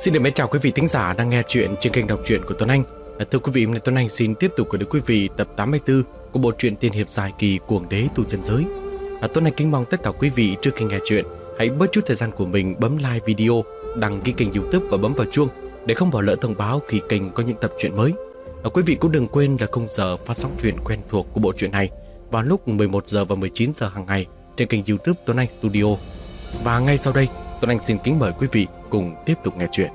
Xin được mến chào quý vị thính giả đang nghe chuyện trên kênh đọc truyện của Tuấn Anh. Thưa quý vị, hôm nay Tuấn Anh xin tiếp tục gửi đến quý vị tập 84 của bộ truyện tiên hiệp dài kỳ Cuồng Đế Tu Chân Giới. Tuấn Anh kính mong tất cả quý vị trước khi nghe chuyện hãy bớt chút thời gian của mình bấm like video, đăng ký kênh YouTube và bấm vào chuông để không bỏ lỡ thông báo khi kênh có những tập truyện mới. Quý vị cũng đừng quên là khung giờ phát sóng truyện quen thuộc của bộ truyện này vào lúc 11 giờ và 19 giờ hàng ngày trên kênh YouTube Tuấn Anh Studio. Và ngay sau đây, Tuấn Anh xin kính mời quý vị cùng tiếp tục nghe chuyện.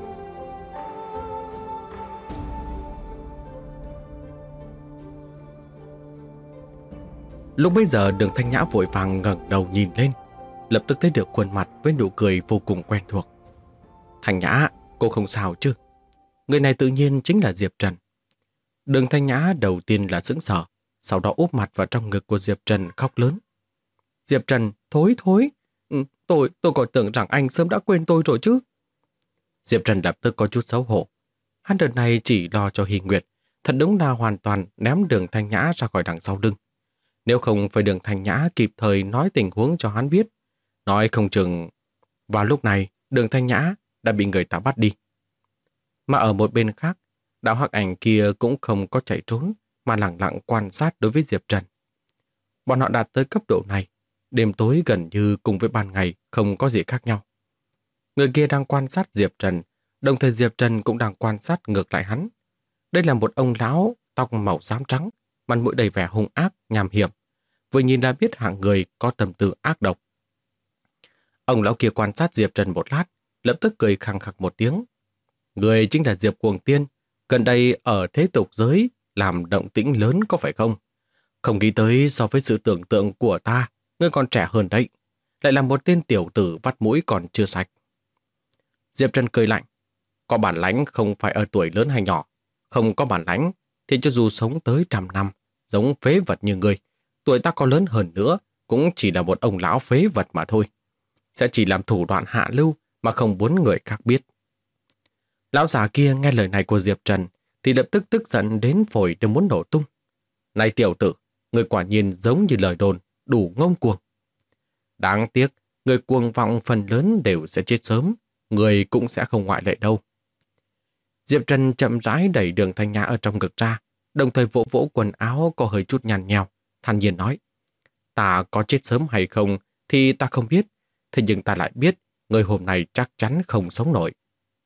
Lúc bấy giờ Đường Thanh Nhã vội vàng ngẩng đầu nhìn lên, lập tức thấy được khuôn mặt với nụ cười vô cùng quen thuộc. Thanh Nhã, cô không sao chứ? Người này tự nhiên chính là Diệp Trần. Đường Thanh Nhã đầu tiên là sững sờ, sau đó úp mặt vào trong ngực của Diệp Trần khóc lớn. Diệp Trần, thôi, tôi còn tưởng rằng anh sớm đã quên tôi rồi chứ. Diệp Trần lập tức có chút xấu hổ. Hắn đợt này chỉ lo cho Hy Nguyệt, thật đúng là hoàn toàn ném Đường Thanh Nhã ra khỏi đằng sau lưng. Nếu không phải Đường Thanh Nhã kịp thời nói tình huống cho hắn biết, nói không chừng vào lúc này Đường Thanh Nhã đã bị người ta bắt đi. Mà ở một bên khác, đạo hắc ảnh kia cũng không có chạy trốn mà lặng lặng quan sát đối với Diệp Trần. Bọn họ đạt tới cấp độ này, đêm tối gần như cùng với ban ngày không có gì khác nhau. Người kia đang quan sát Diệp Trần, đồng thời Diệp Trần cũng đang quan sát ngược lại hắn. Đây là một ông lão tóc màu xám trắng, mặt mũi đầy vẻ hung ác, nham hiểm. Vừa nhìn đã biết hạng người có tâm tư ác độc. Ông lão kia quan sát Diệp Trần một lát, lập tức cười khằng khặc một tiếng. Người chính là Diệp Cuồng Tiên, gần đây ở thế tục giới làm động tĩnh lớn có phải không? Không nghĩ tới so với sự tưởng tượng của ta, ngươi còn trẻ hơn đấy. Lại là một tên tiểu tử vắt mũi còn chưa sạch. Diệp Trần cười lạnh. Có bản lãnh không phải ở tuổi lớn hay nhỏ. Không có bản lãnh thì cho dù sống tới 100 năm, giống phế vật như ngươi, tuổi ta có lớn hơn nữa, cũng chỉ là một ông lão phế vật mà thôi. Sẽ chỉ làm thủ đoạn hạ lưu mà không muốn người khác biết. Lão già kia nghe lời này của Diệp Trần thì lập tức tức giận đến phổi đều muốn nổ tung. Này tiểu tử, người quả nhiên giống như lời đồn, đủ ngông cuồng. Đáng tiếc, người cuồng vọng phần lớn đều sẽ chết sớm, người cũng sẽ không ngoại lệ đâu. Diệp Trần chậm rãi đẩy Đường Thanh Nhã ở trong ngực ra, đồng thời vỗ vỗ quần áo có hơi chút nhăn nheo, thản nhiên nói. Ta có chết sớm hay không thì ta không biết, thế nhưng ta lại biết người hôm nay chắc chắn không sống nổi.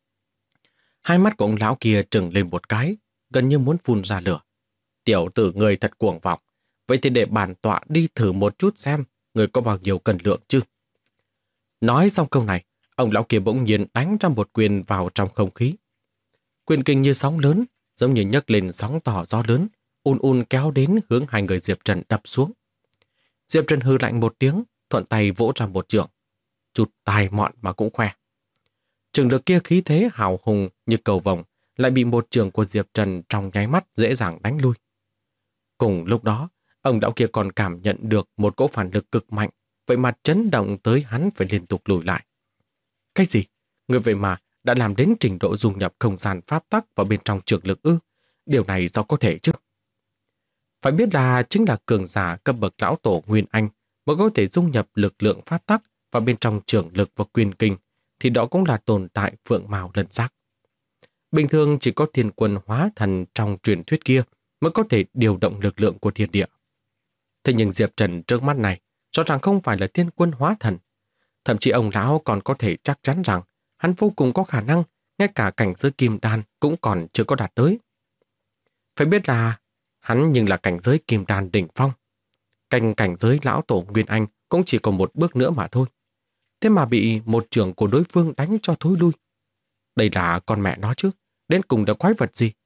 Hai mắt của ông lão kia trừng lên một cái, gần như muốn phun ra lửa. Tiểu tử người thật cuồng vọng, vậy thì để bản tọa đi thử một chút xem người có bao nhiêu cân lượng chứ. Nói xong câu này, ông lão kia bỗng nhiên đánh ra một quyền vào trong không khí. Quyền kinh như sóng lớn, giống như nhấc lên sóng to gió lớn, un kéo đến hướng hai người Diệp Trần đập xuống. Diệp Trần hư lạnh một tiếng, thuận tay vỗ ra một chưởng. Chút tài mọn mà cũng khoe. Trường lực kia khí thế hào hùng như cầu vồng, lại bị một chưởng của Diệp Trần trong nháy mắt dễ dàng đánh lui. Cùng lúc đó, ông lão kia còn cảm nhận được một cỗ phản lực cực mạnh, vậy mà chấn động tới hắn phải liên tục lùi lại. Cái gì? Người vậy mà đã làm đến trình độ dung nhập không gian pháp tắc vào bên trong trường lực ư? Điều này sao có thể chứ? Phải biết là chính là cường giả cấp bậc lão tổ Nguyên Anh mới có thể dung nhập lực lượng pháp tắc vào bên trong trường lực và quyền kinh, thì đó cũng là tồn tại phượng mào lân giác. Bình thường chỉ có thiên quân hóa thần trong truyền thuyết kia mới có thể điều động lực lượng của thiên địa. Thế nhưng Diệp Trần trước mắt này rõ ràng không phải là thiên quân hóa thần. Thậm chí ông lão còn có thể chắc chắn rằng hắn vô cùng có khả năng ngay cả cảnh giới kim đan cũng còn chưa có đạt tới. Phải biết là hắn nhưng là cảnh giới kim đan đỉnh phong. Cảnh giới lão tổ Nguyên Anh cũng chỉ còn một bước nữa mà thôi. Thế mà bị một trưởng của đối phương đánh cho thối lui. Đây là con mẹ nó chứ, đến cùng là quái vật gì?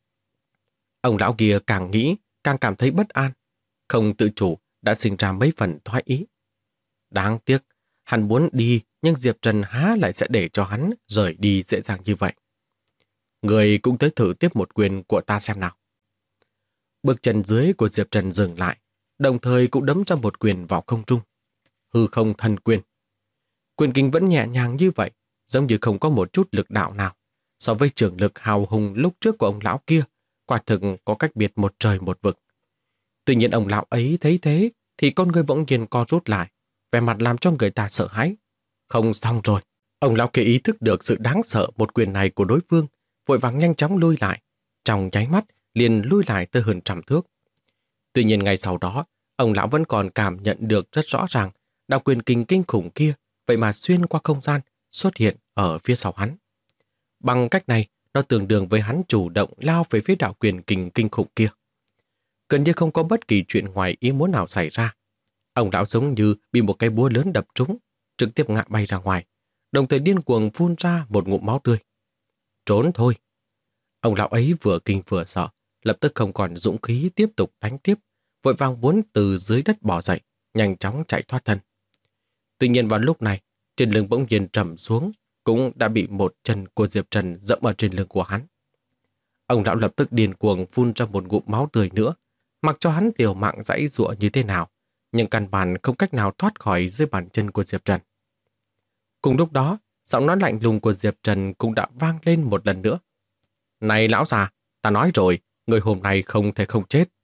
Ông lão kia càng nghĩ, càng cảm thấy bất an. Không tự chủ đã sinh ra mấy phần thoái ý. Đáng tiếc, hắn muốn đi, nhưng Diệp Trần há lại sẽ để cho hắn rời đi dễ dàng như vậy. Người cũng tới thử tiếp một quyền của ta xem nào. Bước chân dưới của Diệp Trần dừng lại, đồng thời cũng đấm ra một quyền vào không trung. Hư không thần quyền. Quyền kinh vẫn nhẹ nhàng như vậy, giống như không có một chút lực đạo nào. So với trường lực hào hùng lúc trước của ông lão kia, quả thực có cách biệt một trời một vực. Tuy nhiên ông lão ấy thấy thế, thì con người bỗng nhiên co rút lại, vẻ mặt làm cho người ta sợ hãi. Không xong rồi, Ông lão kia ý thức được sự đáng sợ một quyền này của đối phương, vội vàng nhanh chóng lui lại. Trong nháy mắt, liền lui lại tới hơn 100 thước. Tuy nhiên ngay sau đó, ông lão vẫn còn cảm nhận được rất rõ ràng đạo quyền kình kinh khủng kia, vậy mà xuyên qua không gian, xuất hiện ở phía sau hắn. Bằng cách này, nó tương đương với hắn chủ động lao về phía đạo quyền kình kinh khủng kia. Gần như không có bất kỳ chuyện ngoài ý muốn nào xảy ra. Ông lão giống như bị một cái búa lớn đập trúng, trực tiếp ngã bay ra ngoài, đồng thời điên cuồng phun ra một ngụm máu tươi. Trốn thôi. Ông lão ấy vừa kinh vừa sợ, lập tức không còn dũng khí tiếp tục đánh tiếp, vội vàng muốn từ dưới đất bò dậy, nhanh chóng chạy thoát thân. Tuy nhiên vào lúc này, trên lưng bỗng nhiên trầm xuống, cũng đã bị một chân của Diệp Trần dẫm ở trên lưng của hắn. Ông lão lập tức điên cuồng phun ra một ngụm máu tươi nữa, mặc cho hắn liều mạng giãy giụa như thế nào, nhưng căn bản không cách nào thoát khỏi dưới bàn chân của Diệp Trần. Cùng lúc đó, giọng nói lạnh lùng của Diệp Trần cũng đã vang lên một lần nữa. Này lão già, ta nói rồi, người hôm nay không thể không chết.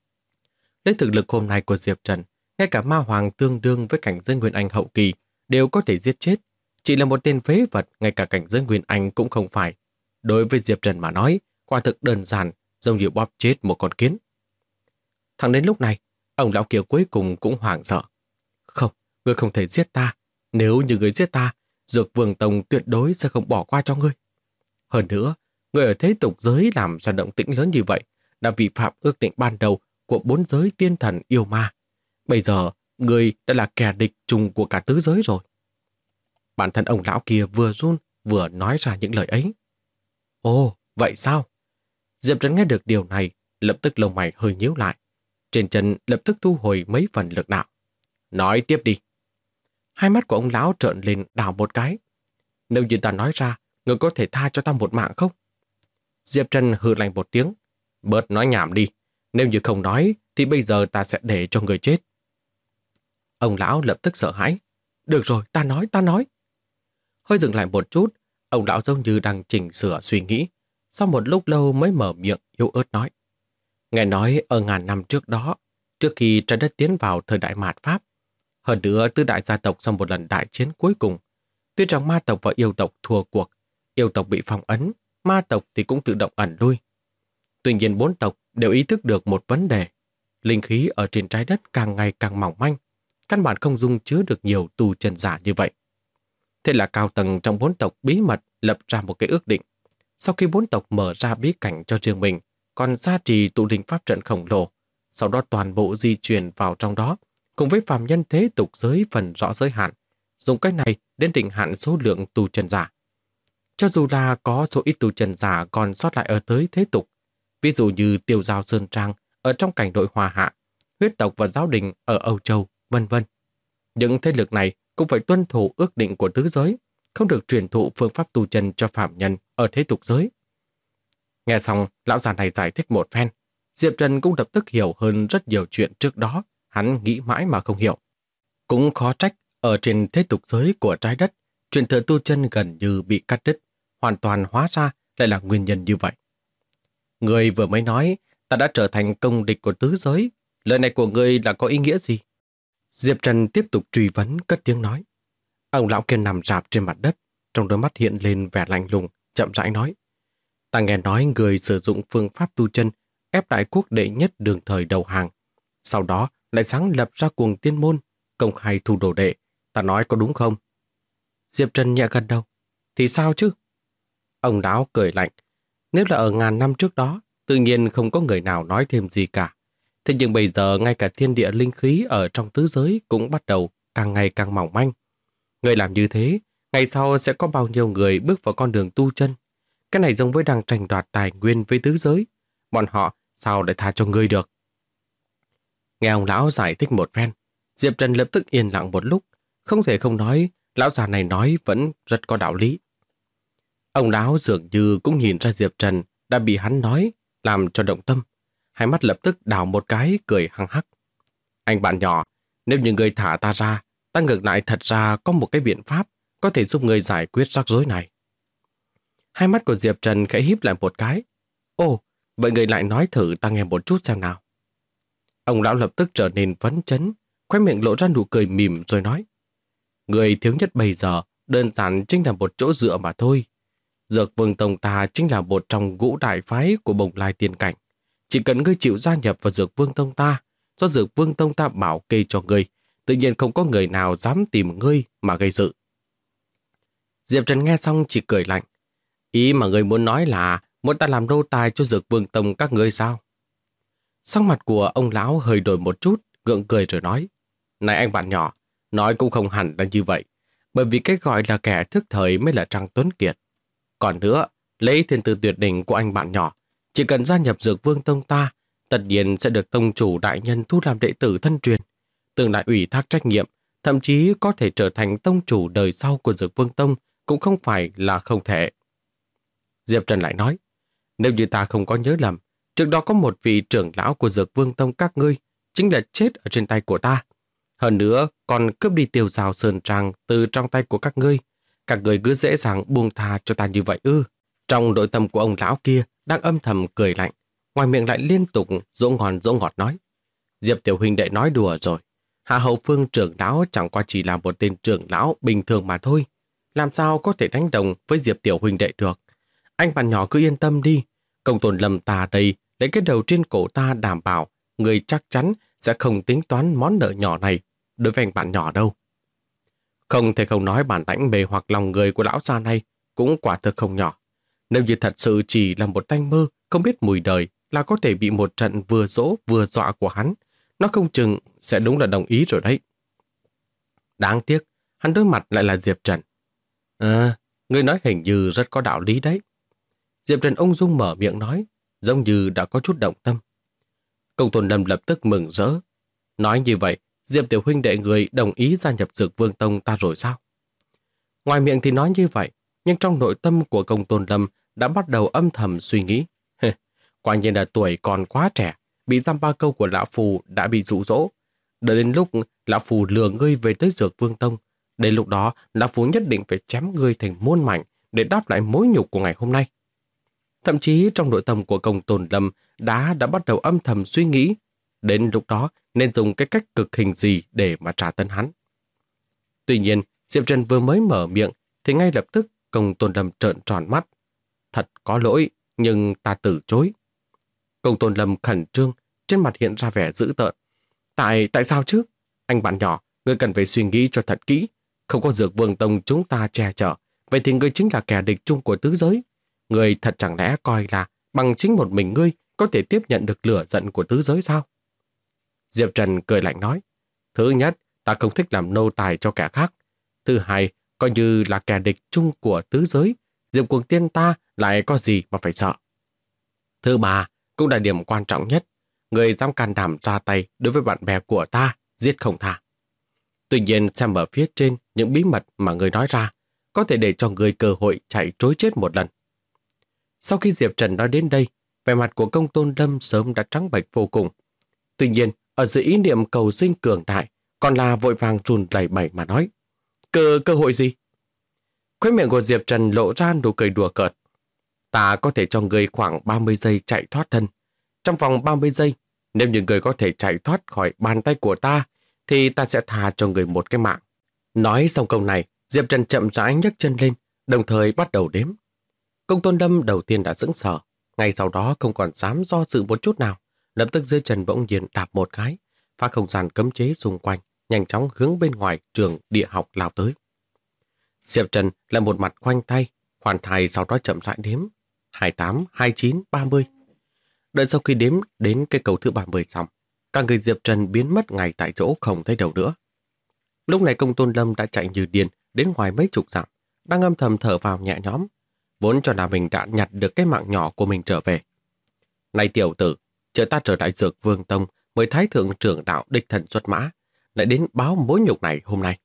Lấy thực lực hôm nay của Diệp Trần, ngay cả ma hoàng tương đương với cảnh giới Nguyên Anh hậu kỳ đều có thể giết chết. Chỉ là một tên phế vật, ngay cả cảnh giới Nguyên Anh cũng không phải. Đối với Diệp Trần mà nói, quả thực đơn giản, giống như bóp chết một con kiến. Thẳng đến lúc này, ông lão kia cuối cùng cũng hoảng sợ. Không, ngươi không thể giết ta. Nếu như ngươi giết ta, Dược Vương Tông tuyệt đối sẽ không bỏ qua cho ngươi. Hơn nữa, ngươi ở thế tục giới làm ra động tĩnh lớn như vậy, đã vi phạm ước định ban đầu của 4 giới tiên thần yêu ma. Bây giờ, ngươi đã là kẻ địch chung của cả tứ giới rồi. Bản thân ông lão kia vừa run vừa nói ra những lời ấy. Ồ, vậy sao? Diệp Trần nghe được điều này, lập tức lông mày hơi nhíu lại. Trên chân lập tức thu hồi mấy phần lực đạo. Nói tiếp đi. Hai mắt của ông lão trợn lên đảo một cái. Nếu như ta nói ra, ngươi có thể tha cho ta một mạng không? Diệp Trần hừ lạnh một tiếng. Bớt nói nhảm đi. Nếu như không nói, thì bây giờ ta sẽ để cho người chết. Ông lão lập tức sợ hãi. Được rồi, ta nói. Hơi dừng lại một chút, ông lão giống như đang chỉnh sửa suy nghĩ. Sau một lúc lâu mới mở miệng yếu ớt nói. Nghe nói ở ngàn năm trước đó, trước khi trái đất tiến vào thời đại mạt Pháp, hơn nữa tứ đại gia tộc sau một lần đại chiến cuối cùng, tuy rằng ma tộc và yêu tộc thua cuộc, yêu tộc bị phong ấn, ma tộc thì cũng tự động ẩn lui. Tuy nhiên 4 tộc đều ý thức được một vấn đề. Linh khí ở trên trái đất càng ngày càng mỏng manh, căn bản không dung chứa được nhiều tu chân giả như vậy. Thế là cao tầng trong 4 tộc bí mật lập ra một cái ước định. Sau khi 4 tộc mở ra bí cảnh cho riêng mình, còn gia trì tụ linh pháp trận khổng lồ, sau đó toàn bộ di chuyển vào trong đó, cùng với phàm nhân thế tục giới phần rõ giới hạn, dùng cách này đến định hạn số lượng tu chân giả. Cho dù là có số ít tu chân giả còn sót lại ở tới thế tục, ví dụ như Tiêu Giao Sơn Trang ở trong cảnh đội Hòa Hạ, huyết tộc và giáo đình ở Âu Châu, vân vân. Những thế lực này cũng phải tuân thủ ước định của tứ giới, không được truyền thụ phương pháp tu chân cho phạm nhân ở thế tục giới. Nghe xong, lão già này giải thích một phen, Diệp Trần cũng lập tức hiểu hơn rất nhiều chuyện trước đó, hắn nghĩ mãi mà không hiểu. Cũng khó trách, ở trên thế tục giới của trái đất, truyền thừa tu chân gần như bị cắt đứt, hoàn toàn hóa ra lại là nguyên nhân như vậy. Người vừa mới nói, ta đã trở thành công địch của tứ giới, lời này của ngươi là có ý nghĩa gì? Diệp Trần tiếp tục truy vấn, cất tiếng nói. Ông lão kia nằm rạp trên mặt đất, trong đôi mắt hiện lên vẻ lạnh lùng, chậm rãi nói. Ta nghe nói người sử dụng phương pháp tu chân ép đại quốc đệ nhất đường thời đầu hàng. Sau đó lại sáng lập ra cuồng tiên môn, công khai thu đồ đệ. Ta nói có đúng không? Diệp Trần nhẹ gật đầu. Thì sao chứ? Ông lão cười lạnh. Nếu là ở ngàn năm trước đó, tự nhiên không có người nào nói thêm gì cả. Thế nhưng bây giờ ngay cả thiên địa linh khí ở trong tứ giới cũng bắt đầu càng ngày càng mỏng manh. Người làm như thế, ngày sau sẽ có bao nhiêu người bước vào con đường tu chân? Cái này giống với đang tranh đoạt tài nguyên với tứ giới. Bọn họ sao lại tha cho ngươi được? Nghe ông lão giải thích một phen, Diệp Trần lập tức yên lặng một lúc. Không thể không nói, lão già này nói vẫn rất có đạo lý. Ông lão dường như cũng nhìn ra Diệp Trần đã bị hắn nói, làm cho động tâm. Hai mắt lập tức đảo một cái, cười hăng hắc. Anh bạn nhỏ, nếu như người thả ta ra, ta ngược lại thật ra có một cái biện pháp có thể giúp người giải quyết rắc rối này. Hai mắt của Diệp Trần khẽ híp lại một cái. Ồ, vậy người lại nói thử ta nghe một chút xem nào. Ông lão lập tức trở nên phấn chấn, khóe miệng lộ ra nụ cười mỉm rồi nói. Người thiếu nhất bây giờ đơn giản chính là một chỗ dựa mà thôi. Dược Vương Tông ta chính là một trong ngũ đại phái của Bồng Lai Tiên Cảnh. Chỉ cần ngươi chịu gia nhập vào Dược Vương Tông ta, do Dược Vương Tông ta bảo kê cho ngươi, tự nhiên không có người nào dám tìm ngươi mà gây sự. Diệp Trần nghe xong chỉ cười lạnh. Ý mà ngươi muốn nói là muốn ta làm nô tài cho Dược Vương Tông các ngươi sao? Sắc mặt của ông lão hơi đổi một chút, gượng cười rồi nói. Này anh bạn nhỏ, nói cũng không hẳn là như vậy, bởi vì cái gọi là kẻ thức thời mới là Trang Tuấn Kiệt. Còn nữa, lấy thiên tư tuyệt đỉnh của anh bạn nhỏ, chỉ cần gia nhập Dược Vương Tông ta, tất nhiên sẽ được tông chủ đại nhân thu làm đệ tử thân truyền, tương lai ủy thác trách nhiệm, thậm chí có thể trở thành tông chủ đời sau của Dược Vương Tông cũng không phải là không thể. Diệp Trần lại nói, nếu như ta không có nhớ lầm, trước đó có một vị trưởng lão của Dược Vương Tông các ngươi chính là chết ở trên tay của ta. Hơn nữa còn cướp đi Tiêu Giao Sơn Trang từ trong tay của các ngươi. Các ngươi cứ dễ dàng buông tha cho ta như vậy ư? Trong nội tâm của ông lão kia đang âm thầm cười lạnh, ngoài miệng lại liên tục dỗ ngọt nói. Diệp tiểu huynh đệ nói đùa rồi. Hạ Hậu Phương trưởng lão chẳng qua chỉ là một tên trưởng lão bình thường mà thôi. Làm sao có thể đánh đồng với Diệp tiểu huynh đệ được? Anh bạn nhỏ cứ yên tâm đi. Công tôn Lâm ta đây lấy cái đầu trên cổ ta đảm bảo người chắc chắn sẽ không tính toán món nợ nhỏ này đối với anh bạn nhỏ đâu. Không thể không nói bản lãnh mê hoặc lòng người của lão già này cũng quả thực không nhỏ. Nếu như thật sự chỉ là một tanh mơ không biết mùi đời là có thể bị một trận vừa dỗ vừa dọa của hắn, nó không chừng sẽ đúng là đồng ý rồi đấy. Đáng tiếc, hắn đối mặt lại là Diệp Trần. Người nói hình như rất có đạo lý đấy. Diệp Trần ung dung mở miệng nói, giống như đã có chút động tâm. Công tôn Lâm lập tức mừng rỡ. Nói như vậy, Diệp tiểu huynh đệ người đồng ý gia nhập Dược Vương Tông ta rồi sao? Ngoài miệng thì nói như vậy, nhưng trong nội tâm của Công tôn Lâm đã bắt đầu âm thầm suy nghĩ. Quả nhiên là tuổi còn quá trẻ, bị dăm ba câu của lão phù đã bị dụ dỗ. Đợi đến lúc lão phù lừa ngươi về tới Dược Vương Tông, đến lúc đó lão phù nhất định phải chém ngươi thành muôn mảnh để đáp lại mối nhục của ngày hôm nay. Thậm chí trong nội tâm của Công tôn Lâm đã bắt đầu âm thầm suy nghĩ, đến lúc đó nên dùng cái cách cực hình gì để mà trả tấn hắn. Tuy nhiên, Diệp Trần vừa mới mở miệng thì ngay lập tức Công tôn Lâm trợn tròn mắt. Thật có lỗi, nhưng ta từ chối. Công tôn Lâm khẩn trương, trên mặt hiện ra vẻ dữ tợn. Tại sao chứ? Anh bạn nhỏ, ngươi cần phải suy nghĩ cho thật kỹ. Không có Dược Vương Tông chúng ta che chở, vậy thì ngươi chính là kẻ địch chung của tứ giới. Ngươi thật chẳng lẽ coi là bằng chính một mình ngươi có thể tiếp nhận được lửa giận của tứ giới sao? Diệp Trần cười lạnh nói, thứ nhất, ta không thích làm nô tài cho kẻ khác. Thứ hai, coi như là kẻ địch chung của tứ giới, Diệp Cuồng Tiên ta lại có gì mà phải sợ. Thứ ba, cũng là điểm quan trọng nhất, người dám can đảm ra tay đối với bạn bè của ta, giết không tha. Tuy nhiên xem ở phía trên những bí mật mà người nói ra, có thể để cho người cơ hội chạy trối chết một lần. Sau khi Diệp Trần nói đến đây, vẻ mặt của Công tôn Lâm sớm đã trắng bệch vô cùng. Tuy nhiên, ở dưới ý niệm cầu sinh cường đại, còn là vội vàng run lẩy bẩy mà nói. Cơ hội gì? Khóe miệng của Diệp Trần lộ ra nụ cười đùa cợt. Ta có thể cho người khoảng 30 giây chạy thoát thân. Trong vòng 30 giây, nếu như người có thể chạy thoát khỏi bàn tay của ta, thì ta sẽ tha cho người một cái mạng. Nói xong câu này, Diệp Trần chậm rãi nhấc chân lên, đồng thời bắt đầu đếm. Công tôn Lâm đầu tiên đã sững sờ, ngay sau đó không còn dám do dự một chút nào, lập tức dưới chân bỗng nhiên đạp một cái, phá không gian cấm chế xung quanh, nhanh chóng hướng bên ngoài trường địa học lao tới. Diệp Trần là một mặt khoanh tay, hoàn thai sau đó chậm rãi đếm, 28, 29, 30. Đợi sau khi đếm đến cái cầu thứ 30 xong, cả người Diệp Trần biến mất ngay tại chỗ không thấy đâu nữa. Lúc này Công tôn Lâm đã chạy như điên đến ngoài mấy chục dặm, đang âm thầm thở vào nhẹ nhõm, vốn cho là mình đã nhặt được cái mạng nhỏ của mình trở về. Này tiểu tử, chờ ta trở lại Dược Vương Tông mới thái thượng trưởng đạo đích thần xuất mã, lại đến báo mối nhục này hôm nay.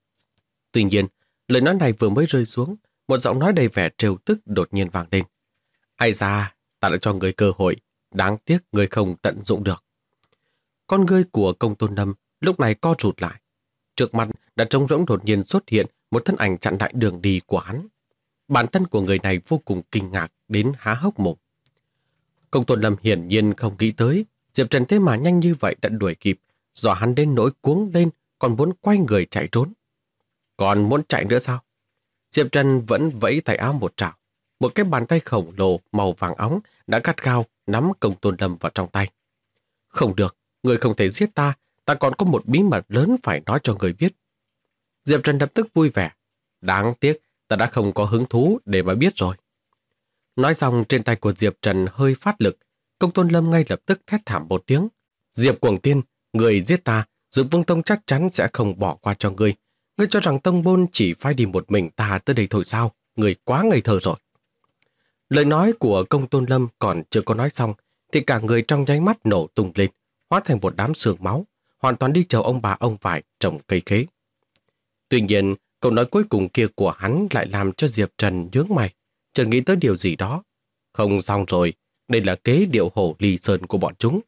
Tuy nhiên, lời nói này vừa mới rơi xuống, một giọng nói đầy vẻ trêu tức đột nhiên vang lên. Ai ra, ta đã cho người cơ hội, đáng tiếc người không tận dụng được. Con ngươi của Công tôn Lâm lúc này co rụt lại. Trước mặt đã trống rỗng đột nhiên xuất hiện một thân ảnh chặn lại đường đi của hắn. Bản thân của người này vô cùng kinh ngạc đến há hốc mồm. Công tôn Lâm hiển nhiên không nghĩ tới Diệp Trần thế mà nhanh như vậy đã đuổi kịp, dọa hắn đến nỗi cuống lên, còn muốn quay người chạy trốn. Còn muốn chạy nữa sao? Diệp Trần vẫn vẫy tay áo một trảo. Một cái bàn tay khổng lồ màu vàng óng đã gắt gao nắm Công Tôn Lâm vào trong tay. Không được, người không thể giết ta, ta còn có một bí mật lớn phải nói cho người biết. Diệp Trần lập tức vui vẻ. Đáng tiếc, ta đã không có hứng thú để mà biết rồi. Nói xong trên tay của Diệp Trần hơi phát lực, Công Tôn Lâm ngay lập tức thét thảm một tiếng. Diệp Cuồng Tiên, người giết ta, Dược Vương Tông chắc chắn sẽ không bỏ qua cho ngươi. Ngươi cho rằng tông môn chỉ phái đi một mình ta tới đây thôi sao? Ngươi quá ngây thơ rồi. Lời nói của Công Tôn Lâm còn chưa có nói xong, thì cả người trong nháy mắt nổ tung lên, hóa thành một đám sương máu, hoàn toàn đi chầu ông bà ông vải trồng cây khế. Tuy nhiên, câu nói cuối cùng kia của hắn lại làm cho Diệp Trần nhướng mày, chợt nghĩ tới điều gì đó. Không xong rồi, đây là kế điệu hổ ly sơn của bọn chúng.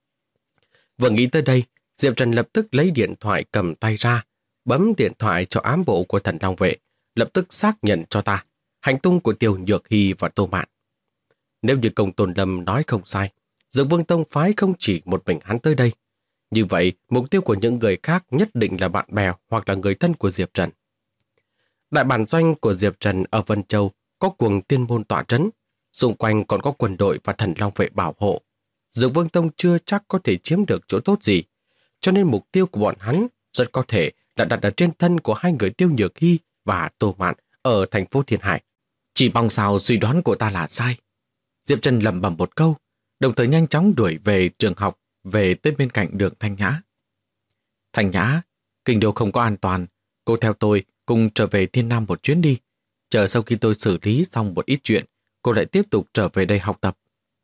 Vừa nghĩ tới đây, Diệp Trần lập tức lấy điện thoại cầm tay ra, bấm điện thoại cho ám bộ của Thần Long Vệ, lập tức xác nhận cho ta hành tung của Tiêu Nhược Hy và Tô Mạn. Nếu như Công Tôn Lâm nói không sai, Dược Vương Tông phái không chỉ một mình hắn tới đây. Như vậy, mục tiêu của những người khác nhất định là bạn bè hoặc là người thân của Diệp Trần. Đại bản doanh của Diệp Trần ở Vân Châu có cuồng tiên môn tọa trấn, xung quanh còn có quân đội và Thần Long Vệ bảo hộ. Dược Vương Tông chưa chắc có thể chiếm được chỗ tốt gì, cho nên mục tiêu của bọn hắn rất có thể là đặt ở trên thân của hai người Tiêu Nhược Hy và Tô Mạn ở thành phố Thiên Hải. Chỉ mong sao suy đoán của ta là sai. Diệp Trần lẩm bẩm một câu, đồng thời nhanh chóng đuổi về trường học, về tới bên cạnh đường Thanh Nhã. Thanh Nhã, kinh đô không có an toàn, cô theo tôi cùng trở về Thiên Nam một chuyến đi. Chờ sau khi tôi xử lý xong một ít chuyện, cô lại tiếp tục trở về đây học tập.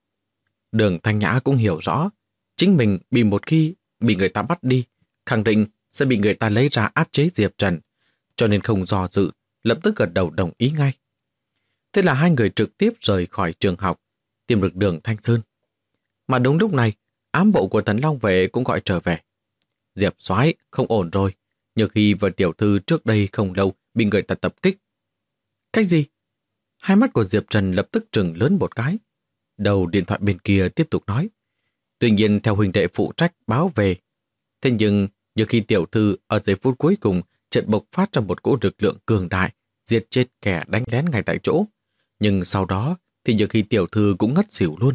Đường Thanh Nhã cũng hiểu rõ, chính mình một khi bị người ta bắt đi, khẳng định sẽ bị người ta lấy ra áp chế Diệp Trần, cho nên không do dự, lập tức gật đầu đồng ý ngay. Thế là hai người trực tiếp rời khỏi trường học, tìm được đường Thanh Sơn. Mà đúng lúc này, ám bộ của Thần Long Vệ cũng gọi trở về. Diệp soái không ổn rồi, Nhược Hy và tiểu thư trước đây không lâu bị người ta tập kích. Cái gì? Hai mắt của Diệp Trần lập tức trừng lớn một cái. Đầu điện thoại bên kia tiếp tục nói. Tuy nhiên theo huynh đệ phụ trách báo về. Thế nhưng Nhược Hy tiểu thư ở giây phút cuối cùng chợt bộc phát ra một cỗ lực lượng cường đại, giết chết kẻ đánh lén ngay tại chỗ. Nhưng sau đó thì Nhược Hy tiểu thư cũng ngất xỉu luôn.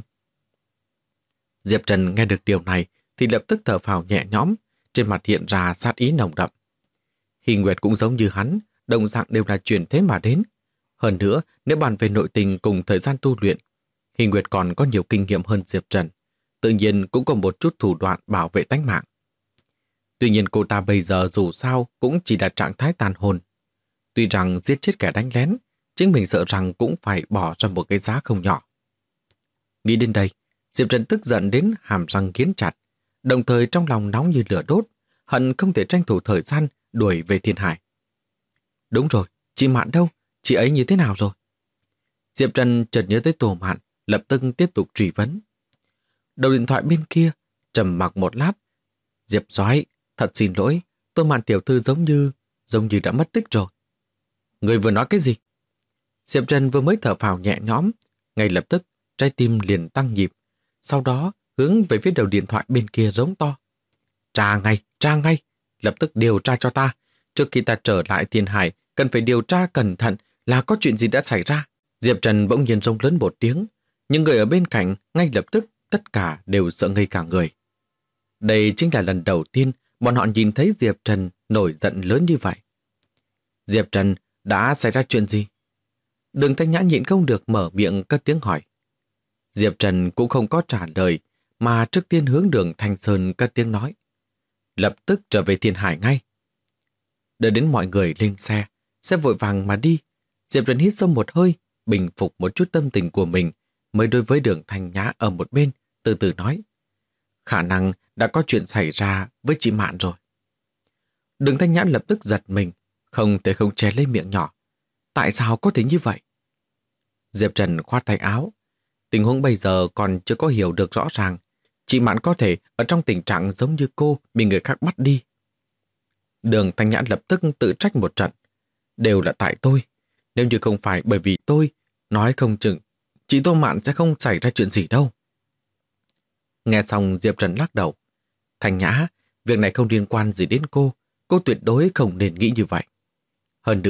Diệp Trần nghe được điều này thì lập tức thở phào nhẹ nhõm, trên mặt hiện ra sát ý nồng đậm. Hy Nguyệt cũng giống như hắn, đồng dạng đều là chuyển thế mà đến. Hơn nữa, nếu bàn về nội tình cùng thời gian tu luyện, Hy Nguyệt còn có nhiều kinh nghiệm hơn Diệp Trần, tự nhiên cũng có một chút thủ đoạn bảo vệ tánh mạng. Tuy nhiên cô ta bây giờ dù sao cũng chỉ là trạng thái tàn hồn. Tuy rằng giết chết kẻ đánh lén, chính mình sợ rằng cũng phải bỏ ra một cái giá không nhỏ. Nghĩ đến đây, Diệp Trần tức giận đến hàm răng nghiến chặt, đồng thời trong lòng nóng như lửa đốt, hận không thể tranh thủ thời gian đuổi về Thiên Hải. Đúng rồi, chị Mạn đâu? Chị ấy như thế nào rồi? Diệp Trần chợt nhớ tới Tô Mạn, lập tức tiếp tục truy vấn. Đầu điện thoại bên kia trầm mặc một lát. Diệp soái, thật xin lỗi, Tô Mạn tiểu thư giống như đã mất tích rồi. Người vừa nói cái gì? Diệp Trần vừa mới thở phào nhẹ nhõm, ngay lập tức trái tim liền tăng nhịp, sau đó hướng về phía đầu điện thoại bên kia giống to. Tra ngay, lập tức điều tra cho ta. Trước khi ta trở lại Thiên Hải, cần phải điều tra cẩn thận là có chuyện gì đã xảy ra. Diệp Trần bỗng nhiên rống lớn một tiếng, những người ở bên cạnh ngay lập tức tất cả đều sợ ngây cả người. Đây chính là lần đầu tiên bọn họ nhìn thấy Diệp Trần nổi giận lớn như vậy. Diệp Trần, đã xảy ra chuyện gì? Đường Thanh Nhã nhịn không được mở miệng cất tiếng hỏi. Diệp Trần cũng không có trả lời, mà trước tiên hướng đường Thanh Sơn cất tiếng nói. Lập tức trở về Thiên Hải ngay. Đợi đến mọi người lên xe vội vàng mà đi. Diệp Trần hít sâu một hơi, bình phục một chút tâm tình của mình, mới đối với đường Thanh Nhã ở một bên, từ từ nói. Khả năng đã có chuyện xảy ra với chị Mạn rồi. Đường Thanh Nhã lập tức giật mình, không thể không che lấy miệng nhỏ. Tại sao có thể như vậy? Diệp Trần khoát tay áo. Tình huống bây giờ còn chưa có hiểu được rõ ràng. Chị Mạn có thể ở trong tình trạng giống như cô bị người khác bắt đi. Đường Thanh Nhã lập tức tự trách một trận. Đều là tại tôi. Nếu như không phải bởi vì tôi, nói không chừng chị Tô Mạn sẽ không xảy ra chuyện gì đâu. Nghe xong Diệp Trần lắc đầu. Thanh Nhã, việc này không liên quan gì đến cô tuyệt đối không nên nghĩ như vậy. Hơn nữa,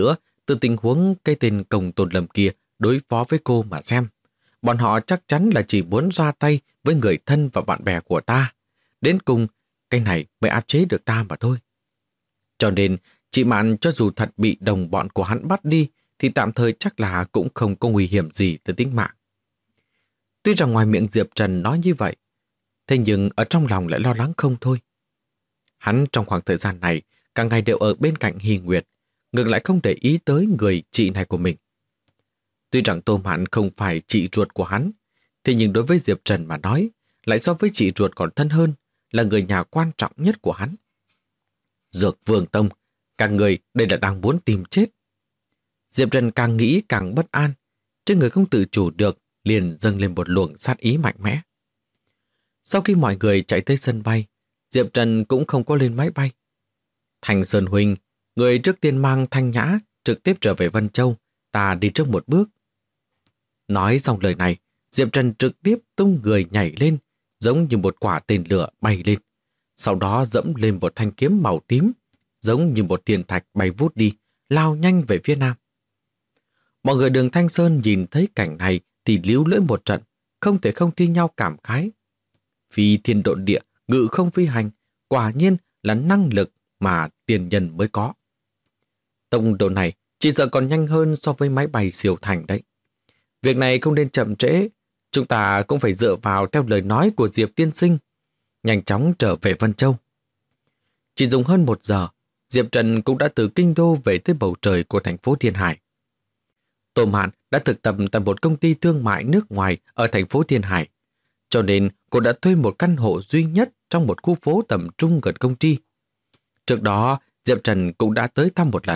từ tình huống cái tên Công Tôn Lâm kia đối phó với cô mà xem. Bọn họ chắc chắn là chỉ muốn ra tay với người thân và bạn bè của ta. Đến cùng, cái này mới áp chế được ta mà thôi. Cho nên, chị Mạn cho dù thật bị đồng bọn của hắn bắt đi, thì tạm thời chắc là cũng không có nguy hiểm gì tới tính mạng. Tuy rằng ngoài miệng Diệp Trần nói như vậy, thế nhưng ở trong lòng lại lo lắng không thôi. Hắn trong khoảng thời gian này, cả ngày đều ở bên cạnh Hy Nguyệt, ngược lại không để ý tới người chị này của mình. Tuy rằng Tô Mạn không phải chị ruột của hắn, thế nhưng đối với Diệp Trần mà nói, lại so với chị ruột còn thân hơn, là người nhà quan trọng nhất của hắn. Dược Vương Tông, các người đây là đang muốn tìm chết. Diệp Trần càng nghĩ càng bất an, chứ người không tự chủ được liền dâng lên một luồng sát ý mạnh mẽ. Sau khi mọi người chạy tới sân bay, Diệp Trần cũng không có lên máy bay. Thành Sơn huynh, người trước tiên mang Thanh Nhã trực tiếp trở về Vân Châu, ta đi trước một bước. Nói xong lời này, Diệp Trần trực tiếp tung người nhảy lên, giống như một quả tên lửa bay lên. Sau đó dẫm lên một thanh kiếm màu tím, giống như một thiên thạch bay vút đi, lao nhanh về phía nam. Mọi người đường Thanh Sơn nhìn thấy cảnh này thì líu lưỡi một trận, không thể không thi nhau cảm khái. Phi thiên độn địa, ngự không phi hành, quả nhiên là năng lực mà tiền nhân mới có. Tốc độ này chỉ sợ còn nhanh hơn so với máy bay siêu thành đấy. Việc này không nên chậm trễ, chúng ta cũng phải dựa vào theo lời nói của Diệp tiên sinh, nhanh chóng trở về Vân Châu. Chỉ dùng hơn 1 giờ, Diệp Trần cũng đã từ kinh đô về tới bầu trời của thành phố Thiên Hải. Tô Mạn đã thực tập tại một công ty thương mại nước ngoài ở thành phố Thiên Hải, cho nên cô đã thuê một căn hộ duy nhất trong một khu phố tầm trung gần công ty. Trước đó, Diệp Trần cũng đã tới thăm một lần.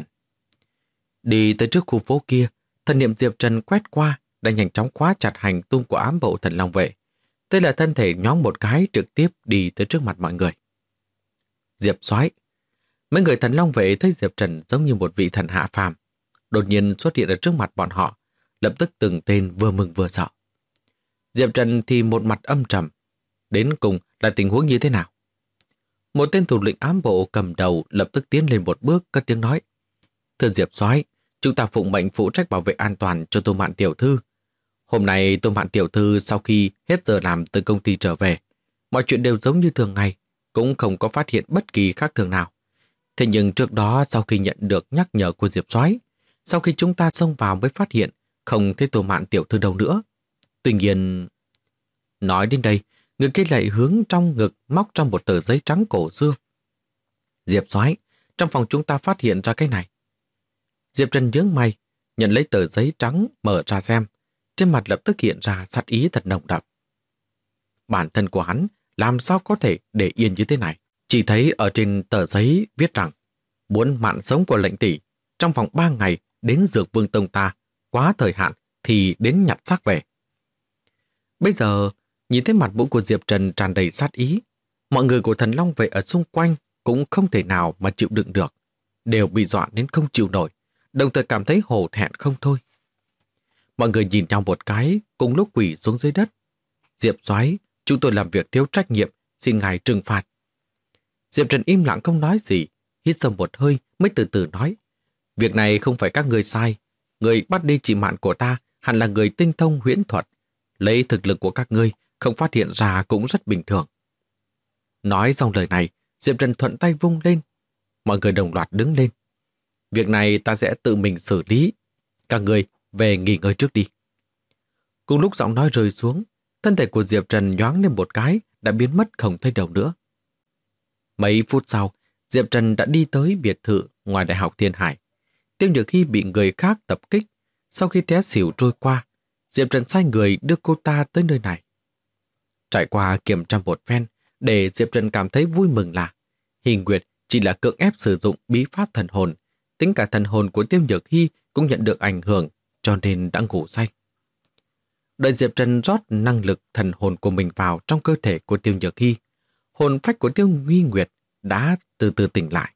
Đi tới trước khu phố kia, thần niệm Diệp Trần quét qua đã nhanh chóng khóa chặt hành tung của ám bộ Thần Long Vệ. Đây là thân thể nhoáng một cái trực tiếp đi tới trước mặt mọi người. Diệp soái. Mấy người Thần Long Vệ thấy Diệp Trần giống như một vị thần hạ phàm, đột nhiên xuất hiện ở trước mặt bọn họ, lập tức từng tên vừa mừng vừa sợ. Diệp Trần thì một mặt âm trầm. Đến cùng là tình huống như thế nào? Một tên thủ lĩnh ám bộ cầm đầu lập tức tiến lên một bước, cất tiếng nói: Thưa Diệp soái, chúng ta phụng mệnh phụ trách bảo vệ an toàn cho Tô Mạn tiểu thư. Hôm nay Tô Mạn tiểu thư sau khi hết giờ làm từ công ty trở về, mọi chuyện đều giống như thường ngày, cũng không có phát hiện bất kỳ khác thường nào. Thế nhưng trước đó, sau khi nhận được nhắc nhở của Diệp soái, sau khi chúng ta xông vào mới phát hiện không thấy Tô Mạn tiểu thư đâu nữa. Tuy nhiên... Nói đến đây, người kia lại hướng trong ngực móc trong một tờ giấy trắng cổ xưa. Diệp soái, trong phòng chúng ta phát hiện ra cái này. Diệp Trần nhướng mày, nhận lấy tờ giấy trắng mở ra xem, trên mặt lập tức hiện ra sát ý thật nồng đậm. Bản thân của hắn làm sao có thể để yên như thế này? Chỉ thấy ở trên tờ giấy viết rằng muốn mạng sống của lệnh tỷ trong vòng 3 ngày đến Dược Vương Tông ta, quá thời hạn thì đến nhặt xác về. Bây giờ nhìn thấy mặt mũi của Diệp Trần tràn đầy sát ý, mọi người của Thần Long Vệ ở xung quanh cũng không thể nào mà chịu đựng được, đều bị dọa đến không chịu nổi, đồng thời cảm thấy hổ thẹn không thôi. Mọi người nhìn nhau một cái, cùng lúc quỳ xuống dưới đất. Diệp soái, chúng tôi làm việc thiếu trách nhiệm, xin ngài trừng phạt. Diệp Trần im lặng không nói gì, hít sâu một hơi mới từ từ nói: Việc này không phải các người sai, người bắt đi chị Mạn của ta hẳn là người tinh thông huyễn thuật, lấy thực lực của các ngươi không phát hiện ra cũng rất bình thường. Nói xong lời này, Diệp Trần thuận tay vung lên, mọi người đồng loạt đứng lên. Việc này ta sẽ tự mình xử lý, các người về nghỉ ngơi trước đi. Cùng lúc giọng nói rơi xuống, thân thể của Diệp Trần nhoáng lên một cái, đã biến mất không thấy đâu nữa. Mấy phút sau, Diệp Trần đã đi tới biệt thự ngoài Đại học Thiên Hải. Tiêu Nhược Hy bị người khác tập kích, sau khi té xỉu trôi qua, Diệp Trần sai người đưa cô ta tới nơi này. Trải qua kiểm tra một phen, để Diệp Trần cảm thấy vui mừng là Hy Nguyệt chỉ là cưỡng ép sử dụng bí pháp thần hồn, tính cả thần hồn của Tiêu Nhược Hy cũng nhận được ảnh hưởng, cho nên đã ngủ say. Đợi Diệp Trần rót năng lực thần hồn của mình vào trong cơ thể của Tiêu Nhược Hy, hồn phách của Tiêu Huy Nguyệt đã từ từ tỉnh lại.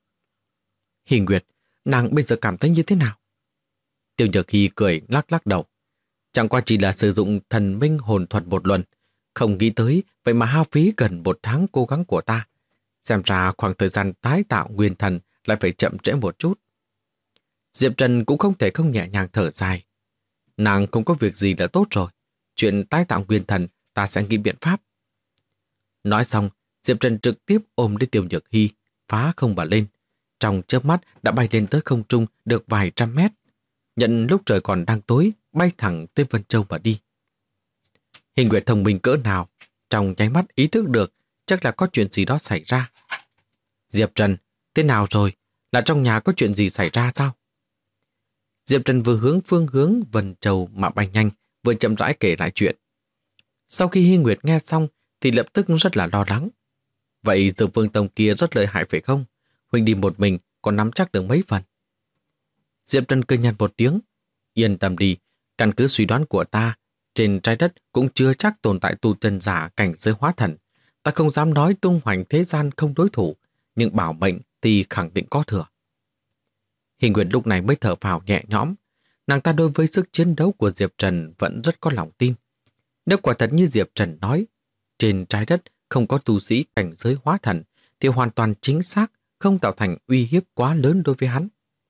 Hy Nguyệt, nàng bây giờ cảm thấy như thế nào? Tiêu Nhược Hy cười lắc lắc đầu. Chẳng qua chỉ là sử dụng thần minh hồn thuật một lần, không nghĩ tới vậy mà hao phí gần 1 tháng cố gắng của ta. Xem ra khoảng thời gian tái tạo nguyên thần lại phải chậm trễ một chút. Diệp Trần cũng không thể không nhẹ nhàng thở dài. Nàng không có việc gì là tốt rồi. Chuyện tái tạo nguyên thần ta sẽ nghĩ biện pháp. Nói xong, Diệp Trần trực tiếp ôm lấy Tiêu Nhược Hy, phá không mà lên. Trong chớp mắt đã bay lên tới không trung được vài trăm mét. Nhận lúc trời còn đang tối, bay thẳng tới Vân Châu mà đi. Hình Nguyệt thông minh cỡ nào, trong nháy mắt ý thức được chắc là có chuyện gì đó xảy ra. Diệp Trần, thế nào rồi? Là trong nhà có chuyện gì xảy ra sao? Diệp Trần vừa hướng phương hướng Vân Châu mà bay nhanh, vừa chậm rãi kể lại chuyện. Sau khi Hy Nguyệt nghe xong thì lập tức rất là lo lắng. Vậy Dược Vương Tông kia rất lợi hại phải không? Huynh đi một mình còn nắm chắc được mấy phần? Diệp Trần cười nhạt một tiếng. Yên tâm đi, căn cứ suy đoán của ta, trên trái đất cũng chưa chắc tồn tại tu chân giả cảnh giới hóa thần. Ta không dám nói tung hoành thế gian không đối thủ, nhưng bảo mệnh thì khẳng định có thừa. Hình Nguyệt lúc này mới thở phào nhẹ nhõm. Nàng ta đối với sức chiến đấu của Diệp Trần vẫn rất có lòng tin. Nếu quả thật như Diệp Trần nói, trên trái đất không có tu sĩ cảnh giới hóa thần, thì hoàn toàn chính xác không tạo thành uy hiếp quá lớn đối với hắn.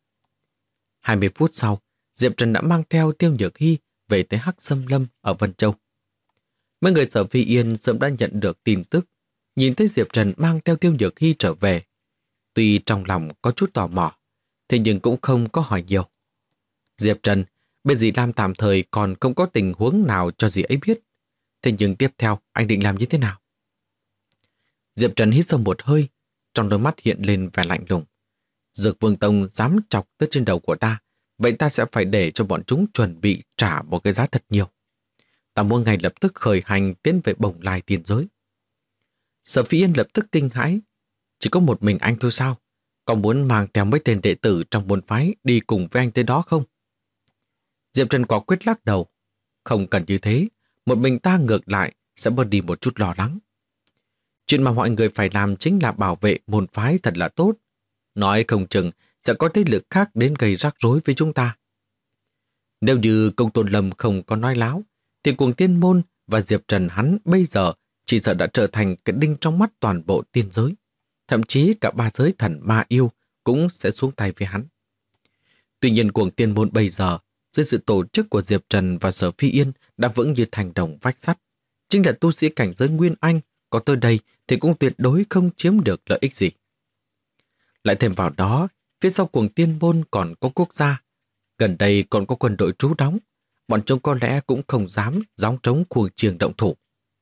20 phút sau, Diệp Trần đã mang theo Tiêu Nhược Hy về tới Hắc Xâm Lâm ở Vân Châu. Mấy người Sở Phi Yên sớm đã nhận được tin tức, nhìn thấy Diệp Trần mang theo Tiêu Nhược Hy trở về. Tuy trong lòng có chút tò mò, thế nhưng cũng không có hỏi nhiều. Diệp Trần, bên dì Lam tạm thời còn không có tình huống nào cho dì ấy biết. Thế nhưng tiếp theo anh định làm như thế nào? Diệp Trần hít sâu một hơi, trong đôi mắt hiện lên vẻ lạnh lùng. Dược Vương Tông dám chọc tới trên đầu của ta, vậy ta sẽ phải để cho bọn chúng chuẩn bị trả một cái giá thật nhiều. Ta muốn ngay lập tức khởi hành tiến về Bồng Lai Tiên Giới. Sở Phi Yên lập tức kinh hãi. Chỉ có một mình anh thôi sao? Còn muốn mang theo mấy tên đệ tử trong môn phái đi cùng với anh tới đó không? Diệp Trần quả quyết lắc đầu. Không cần như thế, một mình ta ngược lại sẽ bớt đi một chút lo lắng. Chuyện mà mọi người phải làm chính là bảo vệ môn phái thật là tốt. Nói không chừng sẽ có thế lực khác đến gây rắc rối với chúng ta. Nếu như Công Tôn Lâm không có nói láo, thì Cuồng Tiên Môn và Diệp Trần hắn bây giờ chỉ sợ đã trở thành cái đinh trong mắt toàn bộ tiên giới. Thậm chí cả ba giới thần ma yêu cũng sẽ xuống tay với hắn. Tuy nhiên Cuồng Tiên Môn bây giờ, dưới sự tổ chức của Diệp Trần và Sở Phi Yên đã vững như thành đồng vách sắt. Chính là tu sĩ cảnh giới Nguyên Anh, có tới đây thì cũng tuyệt đối không chiếm được lợi ích gì. Lại thêm vào đó, phía sau Cuồng Tiên Môn còn có quốc gia. Gần đây còn có quân đội trú đóng. Bọn chúng có lẽ cũng không dám gióng trống cuồng chiêng động thủ.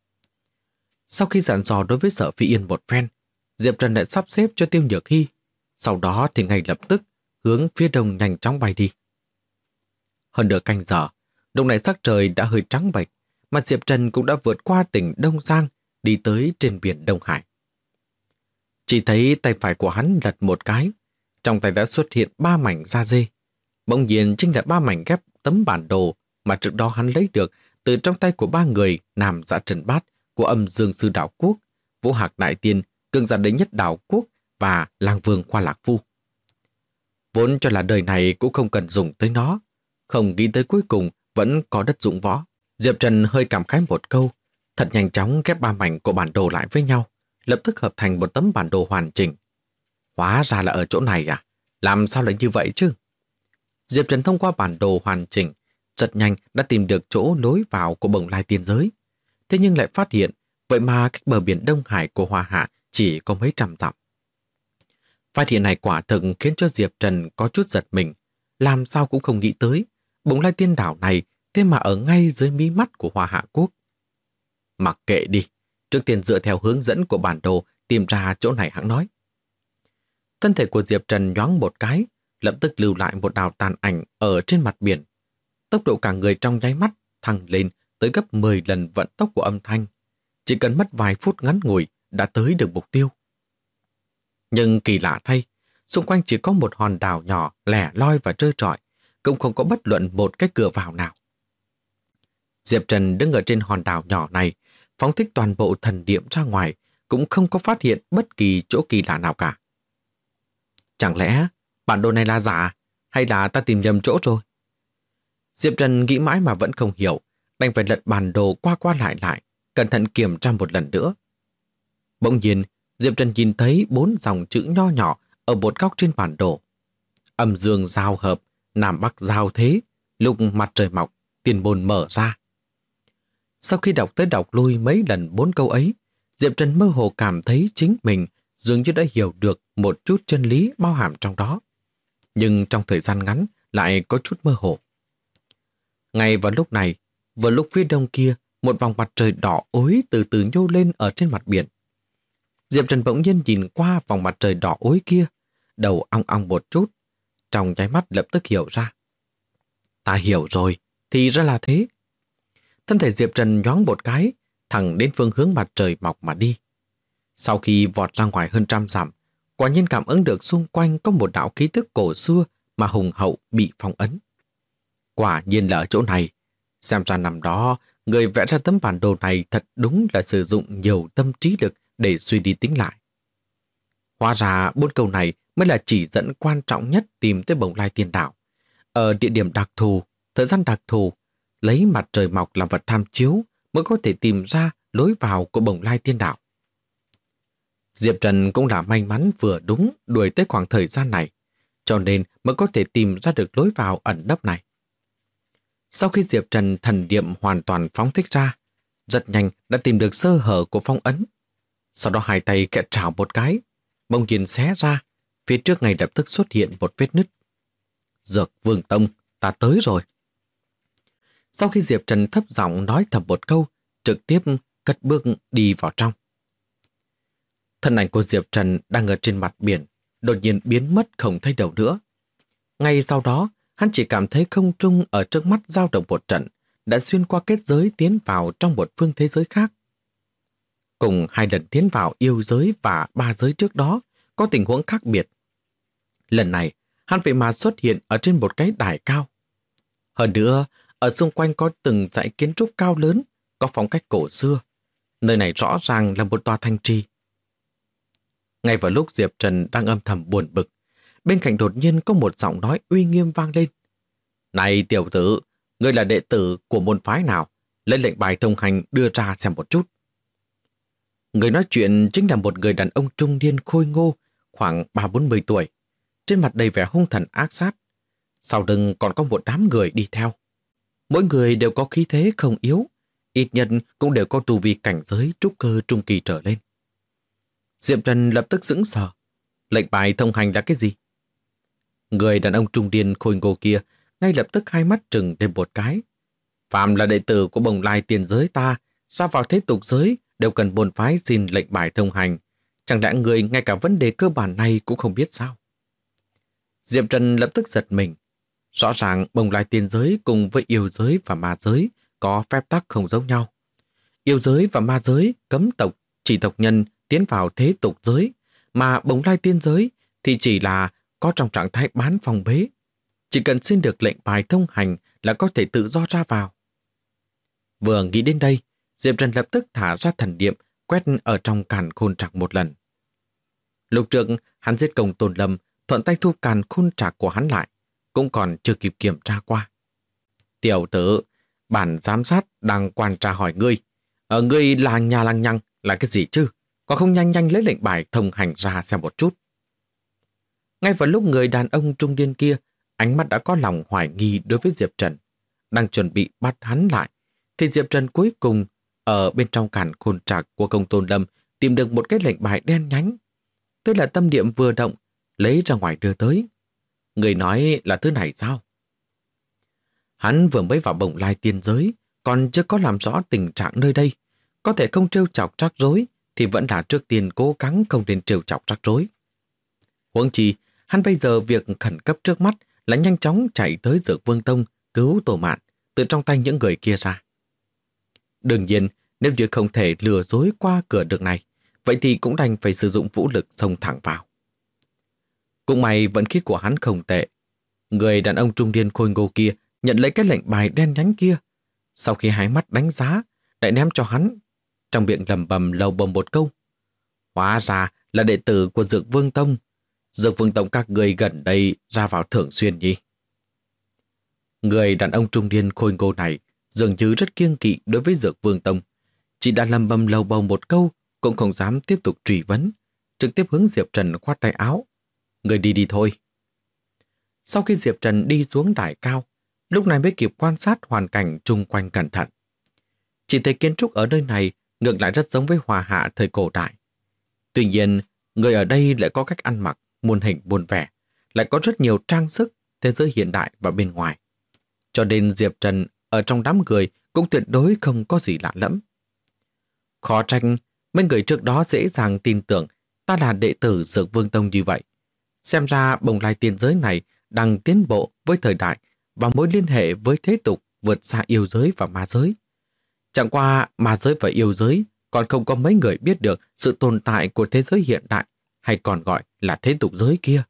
Sau khi dặn dò đối với Sở Phi Yên một phen, Diệp Trần lại sắp xếp cho Tiêu Nhược Hy. Sau đó thì ngay lập tức hướng phía đông nhanh chóng bay đi. Hơn nửa canh giờ, lúc này sắc trời đã hơi trắng bệch, mà Diệp Trần cũng đã vượt qua tỉnh Đông Giang, đi tới trên biển Đông Hải. Chỉ thấy tay phải của hắn lật một cái, trong tay đã xuất hiện 3 mảnh da dê. Bỗng nhiên chính là 3 mảnh ghép tấm bản đồ mà trước đó hắn lấy được từ trong tay của 3 người Nam Dạ Trần Bát của Âm Dương Sư Đạo Quốc, Vũ Hạc Đại Tiên, cường giả đệ nhất Đạo Quốc và Lang Vương Khoa Lạc Phu. Vốn cho là đời này cũng không cần dùng tới nó, không nghĩ tới cuối cùng vẫn có đất dụng võ. Diệp Trần hơi cảm khái một câu, thật nhanh chóng ghép 3 mảnh của bản đồ lại với nhau, lập tức hợp thành một tấm bản đồ hoàn chỉnh. Hóa ra là ở chỗ này à? Làm sao lại như vậy chứ? Diệp Trần thông qua bản đồ hoàn chỉnh, rất nhanh đã tìm được chỗ lối vào của Bồng Lai Tiên Giới. Thế nhưng lại phát hiện, vậy mà cách bờ biển Đông Hải của Hoa Hạ chỉ có mấy trăm dặm. Phát hiện này quả thực khiến cho Diệp Trần có chút giật mình, làm sao cũng không nghĩ tới, Bồng Lai Tiên Đảo này thế mà ở ngay dưới mí mắt của Hoa Hạ Quốc. Mặc kệ đi, trước tiên dựa theo hướng dẫn của bản đồ tìm ra chỗ này hãng nói. Thân thể của Diệp Trần nhoáng một cái, lập tức lưu lại một đạo tàn ảnh ở trên mặt biển. Tốc độ cả người trong nháy mắt thăng lên tới gấp 10 lần vận tốc của âm thanh. Chỉ cần mất vài phút ngắn ngủi đã tới được mục tiêu. Nhưng kỳ lạ thay, xung quanh chỉ có một hòn đảo nhỏ lẻ loi và trơ trọi, cũng không có bất luận một cái cửa vào nào. Diệp Trần đứng ở trên hòn đảo nhỏ này, phóng thích toàn bộ thần niệm ra ngoài, cũng không có phát hiện bất kỳ chỗ kỳ lạ nào cả. Chẳng lẽ bản đồ này là giả, hay là ta tìm nhầm chỗ rồi? Diệp Trần nghĩ mãi mà vẫn không hiểu, đành phải lật bản đồ qua qua lại, cẩn thận kiểm tra một lần nữa. Bỗng nhiên, Diệp Trần nhìn thấy 4 dòng chữ nho nhỏ ở một góc trên bản đồ. Âm dương giao hợp, Nam Bắc giao thế, lúc mặt trời mọc, tiền môn mở ra. Sau khi đọc tới đọc lui mấy lần 4 câu ấy, Diệp Trần mơ hồ cảm thấy chính mình dường như đã hiểu được một chút chân lý bao hàm trong đó. Nhưng trong thời gian ngắn lại có chút mơ hồ. Ngay vào lúc này, vừa lúc phía đông kia, một vòng mặt trời đỏ ối từ từ nhô lên ở trên mặt biển. Diệp Trần bỗng nhiên nhìn qua vòng mặt trời đỏ ối kia, đầu ong ong một chút, trong nháy mắt lập tức hiểu ra. Ta hiểu rồi, thì ra là thế. Thân thể Diệp Trần nhoáng một cái, thẳng đến phương hướng mặt trời mọc mà đi. Sau khi vọt ra ngoài hơn 100 dặm, quả nhiên cảm ứng được xung quanh có một đạo khí tức cổ xưa mà hùng hậu bị phong ấn. Quả nhiên là ở chỗ này. Xem ra năm đó, người vẽ ra tấm bản đồ này thật đúng là sử dụng nhiều tâm trí lực để suy đi tính lại. Hóa ra 4 câu này mới là chỉ dẫn quan trọng nhất tìm tới Bồng Lai Tiên Đảo. Ở địa điểm đặc thù, thời gian đặc thù, lấy mặt trời mọc làm vật tham chiếu mới có thể tìm ra lối vào của Bồng Lai Tiên Đảo. Diệp Trần cũng là may mắn vừa đúng đuổi tới khoảng thời gian này, cho nên mới có thể tìm ra được lối vào ẩn nấp này. Sau khi Diệp Trần thần niệm hoàn toàn phóng thích ra, rất nhanh đã tìm được sơ hở của phong ấn. Sau đó hai tay kẹt trảo một cái, bỗng nhiên xé ra, phía trước ngay lập tức xuất hiện một vết nứt. Dược Vương Tông, ta tới rồi. Sau khi Diệp Trần thấp giọng nói thầm một câu, trực tiếp cất bước đi vào trong. Thân ảnh của Diệp Trần đang ở trên mặt biển, đột nhiên biến mất không thấy đâu nữa. Ngay sau đó, hắn chỉ cảm thấy không trung ở trước mắt dao động một trận, đã xuyên qua kết giới tiến vào trong một phương thế giới khác. Cùng 2 lần tiến vào yêu giới và 3 giới trước đó, có tình huống khác biệt. Lần này, hắn vậy mà xuất hiện ở trên một cái đài cao. Hơn nữa, ở xung quanh có từng dãy kiến trúc cao lớn, có phong cách cổ xưa. Nơi này rõ ràng là một tòa thành trì. Ngay vào lúc Diệp Trần đang âm thầm buồn bực, bên cạnh đột nhiên có một giọng nói uy nghiêm vang lên. Này tiểu tử, ngươi là đệ tử của môn phái nào? Lấy lệnh bài thông hành đưa ra xem một chút. Người nói chuyện chính là một người đàn ông trung niên khôi ngô, khoảng 30-40 tuổi. Trên mặt đầy vẻ hung thần ác sát. Sau lưng còn có một đám người đi theo. Mỗi người đều có khí thế không yếu, ít nhất cũng đều có tu vi cảnh giới trúc cơ trung kỳ trở lên. Diệp Trần lập tức sững sờ. Lệnh bài thông hành là cái gì? Người đàn ông trung niên khôi ngô kia ngay lập tức hai mắt trừng lên một cái. Phạm là đệ tử của Bồng Lai tiền giới ta, ra vào thế tục giới đều cần môn phái xin lệnh bài thông hành. Chẳng lẽ người ngay cả vấn đề cơ bản này cũng không biết sao? Diệp Trần lập tức giật mình. Rõ ràng Bồng Lai tiền giới cùng với yêu giới và ma giới có phép tắc không giống nhau. Yêu giới và ma giới cấm tộc, chỉ tộc nhân tiến vào thế tục giới, mà Bồng Lai tiên giới thì chỉ là có trong trạng thái bán phòng bế. Chỉ cần xin được lệnh bài thông hành là có thể tự do ra vào. Vừa nghĩ đến đây, Diệp Trần lập tức thả ra thần niệm quét ở trong càn khôn trạc một lần. Lúc trước hắn giết Công Tôn Lâm, thuận tay thu càn khôn trạc của hắn lại, cũng còn chưa kịp kiểm tra qua. Tiểu tử, bản giám sát đang quan tra hỏi ngươi. Ở ngươi làng nhà làng nhằng là cái gì chứ? Còn không nhanh nhanh lấy lệnh bài thông hành ra xem một chút. Ngay vào lúc người đàn ông trung niên kia, ánh mắt đã có lòng hoài nghi đối với Diệp Trần, đang chuẩn bị bắt hắn lại, thì Diệp Trần cuối cùng ở bên trong càn khôn trạc của Công Tôn Lâm tìm được một cái lệnh bài đen nhánh. Thế là tâm niệm vừa động, lấy ra ngoài đưa tới. Người nói là thứ này sao? Hắn vừa mới vào Bồng Lai tiên giới, còn chưa có làm rõ tình trạng nơi đây. Có thể không trêu chọc rắc rối, thì vẫn là trước tiên cố gắng không nên trêu chọc rắc rối. Huống chi, hắn bây giờ việc khẩn cấp trước mắt là nhanh chóng chạy tới Dược Vương Tông cứu Tô Mạn từ trong tay những người kia ra. Đương nhiên, nếu như không thể lừa dối qua cửa được này, vậy thì cũng đành phải sử dụng vũ lực xông thẳng vào. Cũng may vận khí của hắn không tệ. Người đàn ông trung niên khôi ngô kia nhận lấy cái lệnh bài đen nhánh kia. Sau khi hai mắt đánh giá, lại ném cho hắn, trong miệng lầm bầm lầu bầm một câu. Hóa ra là đệ tử của Dược Vương Tông. Dược Vương Tông các người gần đây ra vào thường xuyên nhỉ? Người đàn ông trung niên khôi ngô này dường như rất kiêng kỵ đối với Dược Vương Tông. Chỉ đã lầm bầm lầu bầu một câu, cũng không dám tiếp tục truy vấn, trực tiếp hướng Diệp Trần khoát tay áo. Người đi đi thôi. Sau khi Diệp Trần đi xuống đài cao, lúc này mới kịp quan sát hoàn cảnh chung quanh cẩn thận. Chỉ thấy kiến trúc ở nơi này ngược lại rất giống với Hoa Hạ thời cổ đại. Tuy nhiên, người ở đây lại có cách ăn mặc muôn hình muôn vẻ, lại có rất nhiều trang sức thế giới hiện đại và bên ngoài. Cho nên Diệp Trần ở trong đám người cũng tuyệt đối không có gì lạ lẫm. Khó trách mấy người trước đó dễ dàng tin tưởng ta là đệ tử Dược Vương Tông như vậy. Xem ra bồng lai tiên giới này đang tiến bộ với thời đại và mối liên hệ với thế tục vượt xa yêu giới và ma giới. Chẳng qua ma giới và yêu giới còn không có mấy người biết được sự tồn tại của thế giới hiện đại hay còn gọi là thế tục giới kia.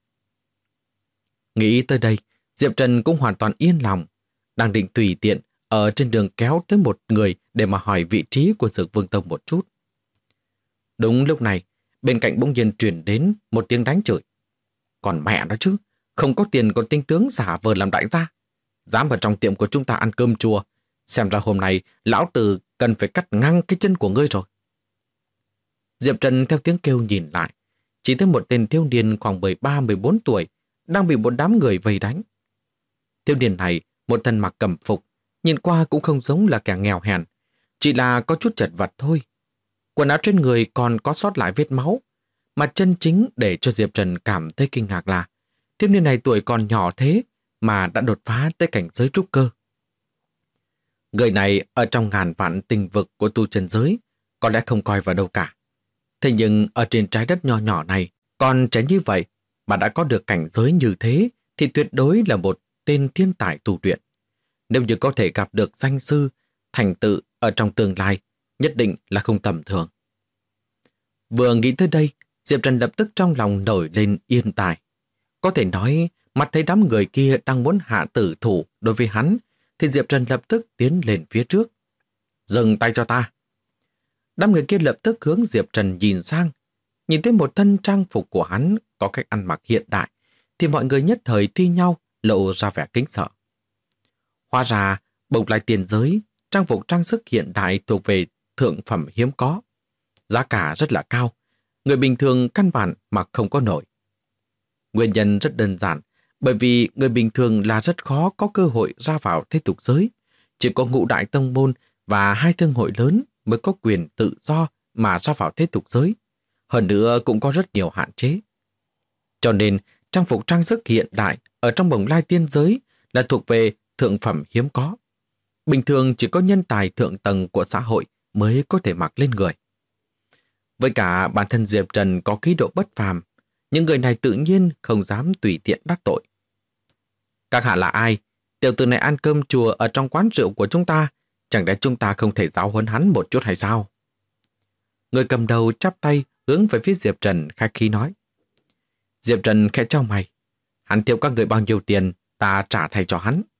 Nghĩ tới đây, Diệp Trần cũng hoàn toàn yên lòng, đang định tùy tiện ở trên đường kéo tới một người để mà hỏi vị trí của Dược Vương Tông một chút. Đúng lúc này, bên cạnh bỗng nhiên truyền đến một tiếng đánh chửi. Còn mẹ nó chứ, không có tiền còn tinh tướng giả vờ làm đại gia. Dám vào trong tiệm của chúng ta ăn cơm chùa, xem ra hôm nay lão tử cần phải cắt ngang cái chân của ngươi rồi. Diệp Trần theo tiếng kêu nhìn lại, chỉ thấy một tên thiếu niên khoảng 13-14 tuổi đang bị một đám người vây đánh. Thiếu niên này một thân mặc cẩm phục, nhìn qua cũng không giống là kẻ nghèo hèn, chỉ là có chút chật vật thôi. Quần áo trên người còn có sót lại vết máu, mà chân chính để cho Diệp Trần cảm thấy kinh ngạc là thiếu niên này tuổi còn nhỏ thế mà đã đột phá tới cảnh giới trúc cơ. Người này ở trong ngàn vạn tình vực của tu chân giới có lẽ không coi vào đâu cả. Thế nhưng ở trên trái đất nho nhỏ này, còn trẻ như vậy mà đã có được cảnh giới như thế thì tuyệt đối là một tên thiên tài tu luyện. Nếu như có thể gặp được danh sư, thành tựu ở trong tương lai, nhất định là không tầm thường. Vừa nghĩ tới đây, Diệp Trần lập tức trong lòng nổi lên yên tài. Có thể nói, mặt thấy đám người kia đang muốn hạ tử thủ đối với hắn, thì Diệp Trần lập tức tiến lên phía trước. Dừng tay cho ta. Đám người kia lập tức hướng Diệp Trần nhìn sang. Nhìn thấy một thân trang phục của hắn có cách ăn mặc hiện đại, thì mọi người nhất thời thi nhau lộ ra vẻ kính sợ. Hóa ra, bồng lai tiền giới, trang phục trang sức hiện đại thuộc về thượng phẩm hiếm có. Giá cả rất là cao, người bình thường căn bản mặc không có nổi. Nguyên nhân rất đơn giản, bởi vì người bình thường là rất khó có cơ hội ra vào thế tục giới. Chỉ có ngũ đại tông môn và hai thương hội lớn mới có quyền tự do mà ra vào thế tục giới. Hơn nữa cũng có rất nhiều hạn chế. Cho nên, trang phục trang sức hiện đại ở trong bồng lai tiên giới là thuộc về thượng phẩm hiếm có. Bình thường chỉ có nhân tài thượng tầng của xã hội mới có thể mặc lên người. Với cả bản thân Diệp Trần có khí độ bất phàm, những người này tự nhiên không dám tùy tiện đắc tội. Các hạ là ai? Tiểu tử này ăn cơm chùa ở trong quán rượu của chúng ta, chẳng lẽ chúng ta không thể giáo huấn hắn một chút hay sao? Người cầm đầu chắp tay hướng về phía Diệp Trần khách khí nói. Diệp Trần khẽ chau mày. Hắn thiếu các người bao nhiêu tiền, ta trả thay cho hắn.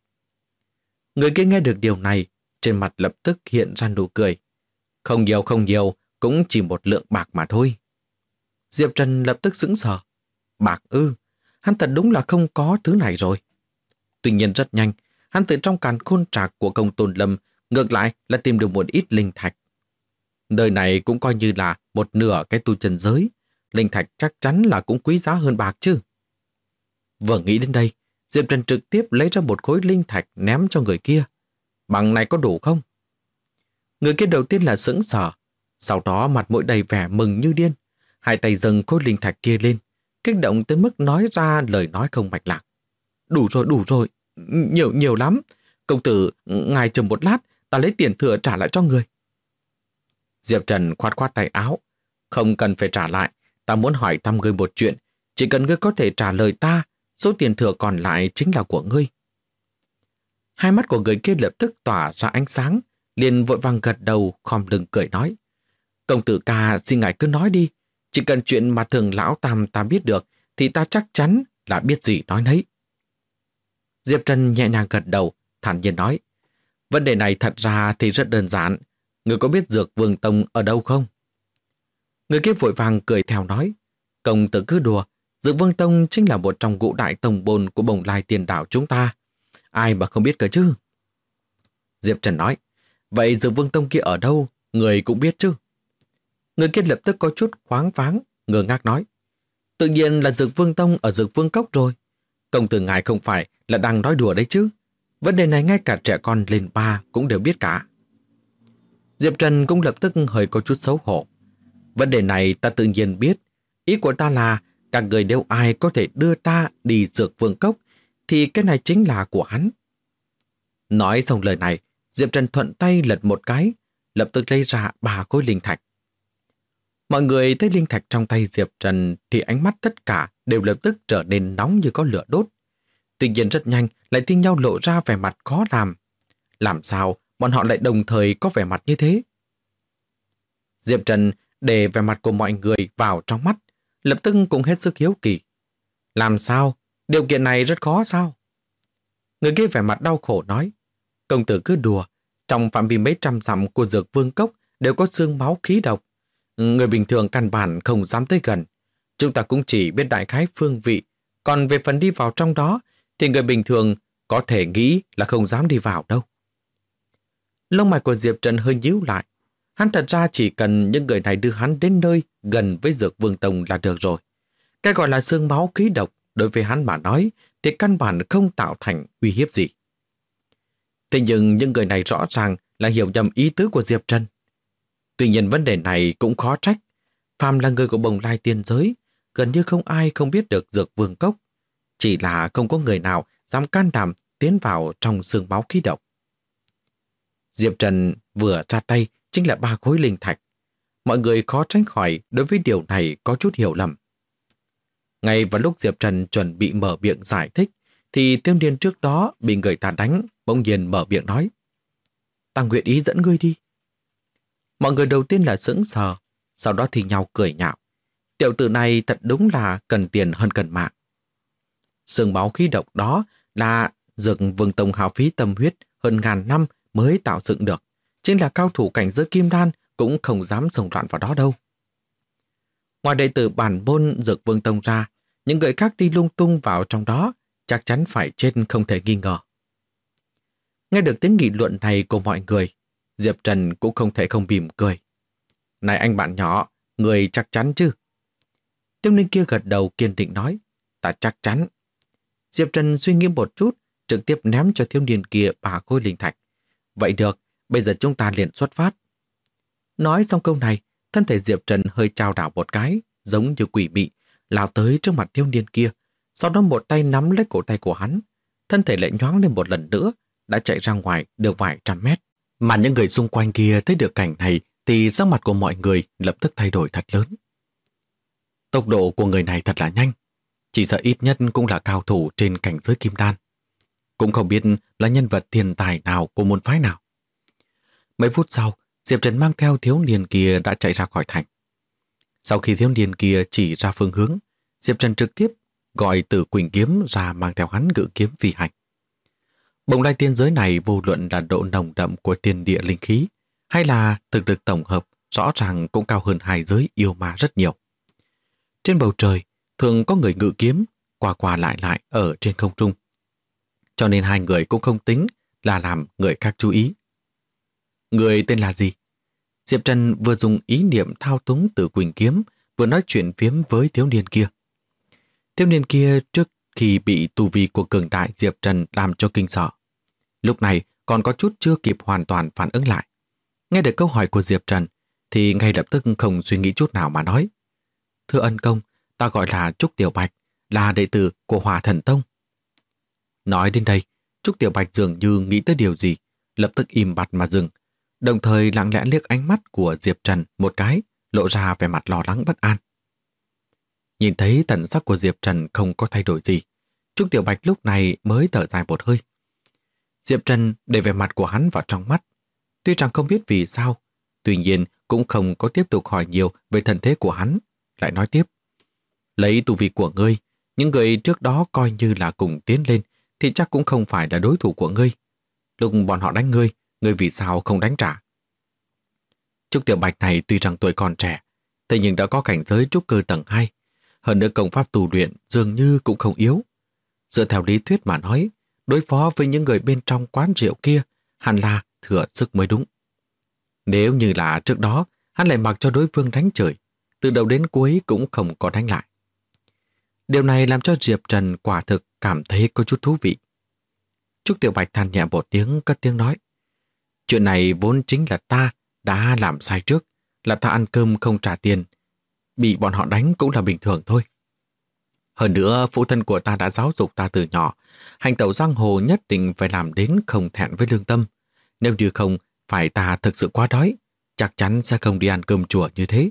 Người kia nghe được điều này, trên mặt lập tức hiện ra nụ cười. Không nhiều, cũng chỉ một lượng bạc mà thôi. Diệp Trần lập tức sững sờ. Bạc ư, hắn thật đúng là không có thứ này rồi. Tuy nhiên rất nhanh, hắn từ trong càn khôn trạc của công Tôn Lâm ngược lại là tìm được một ít linh thạch. Nơi này cũng coi như là một nửa cái tu chân giới, linh thạch chắc chắn là cũng quý giá hơn bạc chứ. Vừa nghĩ đến đây, Diệp Trần trực tiếp lấy ra một khối linh thạch ném cho người kia. Bằng này có đủ không? Người kia đầu tiên là sững sờ, sau đó mặt mũi đầy vẻ mừng như điên, hai tay dâng khối linh thạch kia lên, kích động tới mức nói ra lời nói không mạch lạc. Đủ rồi, nhiều lắm. Công tử, ngài chờ một lát, ta lấy tiền thừa trả lại cho người. Diệp Trần khoát khoát tay áo. Không cần phải trả lại, ta muốn hỏi thăm ngươi một chuyện. Chỉ cần ngươi có thể trả lời ta, số tiền thừa còn lại chính là của ngươi. Hai mắt của người kia lập tức tỏa ra ánh sáng, liền vội vàng gật đầu khom lưng cười nói. Công tử ca, xin ngài cứ nói đi. Chỉ cần chuyện mà thường lão Tam ta biết được, thì ta chắc chắn là biết gì nói nấy. Diệp Trần nhẹ nhàng gật đầu, thản nhiên nói. Vấn đề này thật ra thì rất đơn giản. Người có biết Dược Vương Tông ở đâu không? Người kia vội vàng cười theo nói. Công tử cứ đùa, Dược Vương Tông chính là một trong ngũ đại tông môn của bồng lai tiền đảo chúng ta. Ai mà không biết cơ chứ? Diệp Trần nói. Vậy Dược Vương Tông kia ở đâu? Người cũng biết chứ? Người kia lập tức có chút khoáng váng, ngơ ngác nói. Tự nhiên là Dược Vương Tông ở Dược Vương Cốc rồi. Công tử ngài không phải là đang nói đùa đấy chứ. Vấn đề này ngay cả trẻ con lên 3 cũng đều biết cả. Diệp Trần cũng lập tức hơi có chút xấu hổ. Vấn đề này ta tự nhiên biết. Ý của ta là các người nếu ai có thể đưa ta đi Dược Vương Cốc thì cái này chính là của hắn. Nói xong lời này, Diệp Trần thuận tay lật một cái, lập tức lấy ra 3 khối linh thạch. Mọi người thấy linh thạch trong tay Diệp Trần thì ánh mắt tất cả đều lập tức trở nên nóng như có lửa đốt. Tuy nhiên rất nhanh lại thi nhau lộ ra vẻ mặt khó làm. Làm sao bọn họ lại đồng thời có vẻ mặt như thế? Diệp Trần để vẻ mặt của mọi người vào trong mắt, lập tức cũng hết sức hiếu kỳ. Làm sao? Điều kiện này rất khó sao? Người kia vẻ mặt đau khổ nói, công tử cứ đùa, trong phạm vi mấy trăm dặm của Dược Vương Cốc đều có xương máu khí độc. Người bình thường căn bản không dám tới gần. Chúng ta cũng chỉ biết đại khái phương vị, còn về phần đi vào trong đó thì người bình thường có thể nghĩ là không dám đi vào đâu. Lông mày của Diệp Trần hơi nhíu lại. Hắn thật ra chỉ cần những người này đưa hắn đến nơi gần với Dược Vương Tông là được rồi. Cái gọi là xương máu khí độc đối với hắn mà nói thì căn bản không tạo thành uy hiếp gì. Thế nhưng những người này rõ ràng là hiểu nhầm ý tứ của Diệp Trần. Tuy nhiên vấn đề này cũng khó trách. Phàm là người của Bồng Lai Tiên Giới, gần như không ai không biết được Dược Vương Cốc. Chỉ là không có người nào dám can đảm tiến vào trong xương máu khí độc. Diệp Trần vừa ra tay chính là 3 khối linh thạch. Mọi người khó tránh khỏi đối với điều này có chút hiểu lầm. Ngay vào lúc Diệp Trần chuẩn bị mở miệng giải thích, thì Tiêu Niên trước đó bị người ta đánh, bỗng nhiên mở miệng nói. Ta nguyện ý dẫn ngươi đi. Mọi người đầu tiên là sững sờ, sau đó thì nhau cười nhạo. Tiểu tử này thật đúng là cần tiền hơn cần mạng. Xương máu khí độc đó là Dược Vương Tông hao phí tâm huyết hơn ngàn năm mới tạo dựng được. Chính là cao thủ cảnh giới kim đan cũng không dám xông loạn vào đó đâu. Ngoài đệ tử bản môn Dược Vương Tông ra, những người khác đi lung tung vào trong đó chắc chắn phải chết không thể nghi ngờ. Nghe được tiếng nghị luận này của mọi người, Diệp Trần cũng không thể không mỉm cười. Này anh bạn nhỏ, người chắc chắn chứ? Tiêu Ninh kia gật đầu kiên định nói, ta chắc chắn. Diệp Trần suy nghĩ một chút, trực tiếp ném cho thiếu niên kia 3 khối linh thạch. Vậy được, bây giờ chúng ta liền xuất phát. Nói xong câu này, thân thể Diệp Trần hơi chao đảo một cái, giống như quỷ mị, lao tới trước mặt thiếu niên kia, sau đó một tay nắm lấy cổ tay của hắn. Thân thể lại nhoáng lên một lần nữa, đã chạy ra ngoài được vài trăm mét. Mà những người xung quanh kia thấy được cảnh này thì sắc mặt của mọi người lập tức thay đổi thật lớn. Tốc độ của người này thật là nhanh, chỉ sợ ít nhất cũng là cao thủ trên cảnh giới kim đan. Cũng không biết là nhân vật thiên tài nào của môn phái nào. Mấy phút sau, Diệp Trần mang theo thiếu niên kia đã chạy ra khỏi thành. Sau khi thiếu niên kia chỉ ra phương hướng, Diệp Trần trực tiếp gọi Tử Quỳnh Kiếm ra mang theo hắn ngự kiếm phi hành. Bồng Lai Tiên Giới này vô luận là độ nồng đậm của thiên địa linh khí hay là thực lực tổng hợp rõ ràng cũng cao hơn hai giới yêu ma rất nhiều. Trên bầu trời thường có người ngự kiếm qua qua lại ở trên không trung. Cho nên hai người cũng không tính là làm người khác chú ý. Người tên là gì? Diệp Trần vừa dùng ý niệm thao túng Tử Quỳnh Kiếm, vừa nói chuyện phiếm với thiếu niên kia. Thiếu niên kia trước khi bị tu vi của cường đại Diệp Trần làm cho kinh sợ. Lúc này còn có chút chưa kịp hoàn toàn phản ứng lại. Nghe được câu hỏi của Diệp Trần thì ngay lập tức không suy nghĩ chút nào mà nói. Thưa ân công, ta gọi là Trúc Tiểu Bạch, là đệ tử của Hỏa Thần Tông. Nói đến đây, Trúc Tiểu Bạch dường như nghĩ tới điều gì, lập tức im bặt mà dừng, đồng thời lặng lẽ liếc ánh mắt của Diệp Trần một cái, lộ ra vẻ mặt lo lắng bất an. Nhìn thấy thần sắc của Diệp Trần không có thay đổi gì, Trúc Tiểu Bạch lúc này mới thở dài một hơi. Diệp Trần để vẻ mặt của hắn vào trong mắt. Tuy rằng không biết vì sao, tuy nhiên cũng không có tiếp tục hỏi nhiều về thân thế của hắn, lại nói tiếp. Lấy tu vi của ngươi, những người trước đó coi như là cùng tiến lên thì chắc cũng không phải là đối thủ của ngươi. Lúc bọn họ đánh ngươi, ngươi vì sao không đánh trả? Trúc Tiểu Bạch này tuy rằng tuổi còn trẻ, thế nhưng đã có cảnh giới trúc cơ tầng 2. Hơn nữa công pháp tu luyện dường như cũng không yếu. Dựa theo lý thuyết mà nói, đối phó với những người bên trong quán rượu kia hẳn là thừa sức mới đúng. Nếu như là trước đó hắn lại mặc cho đối phương đánh trời, từ đầu đến cuối cũng không có đánh lại. Điều này làm cho Diệp Trần quả thực cảm thấy có chút thú vị. Trúc Tiểu Bạch than nhẹ một tiếng, cất tiếng nói. Chuyện này vốn chính là ta đã làm sai trước, là ta ăn cơm không trả tiền. Bị bọn họ đánh cũng là bình thường thôi. Hơn nữa, phụ thân của ta đã giáo dục ta từ nhỏ, hành tẩu giang hồ nhất định phải làm đến không thẹn với lương tâm. Nếu như không, phải ta thực sự quá đói, chắc chắn sẽ không đi ăn cơm chùa như thế.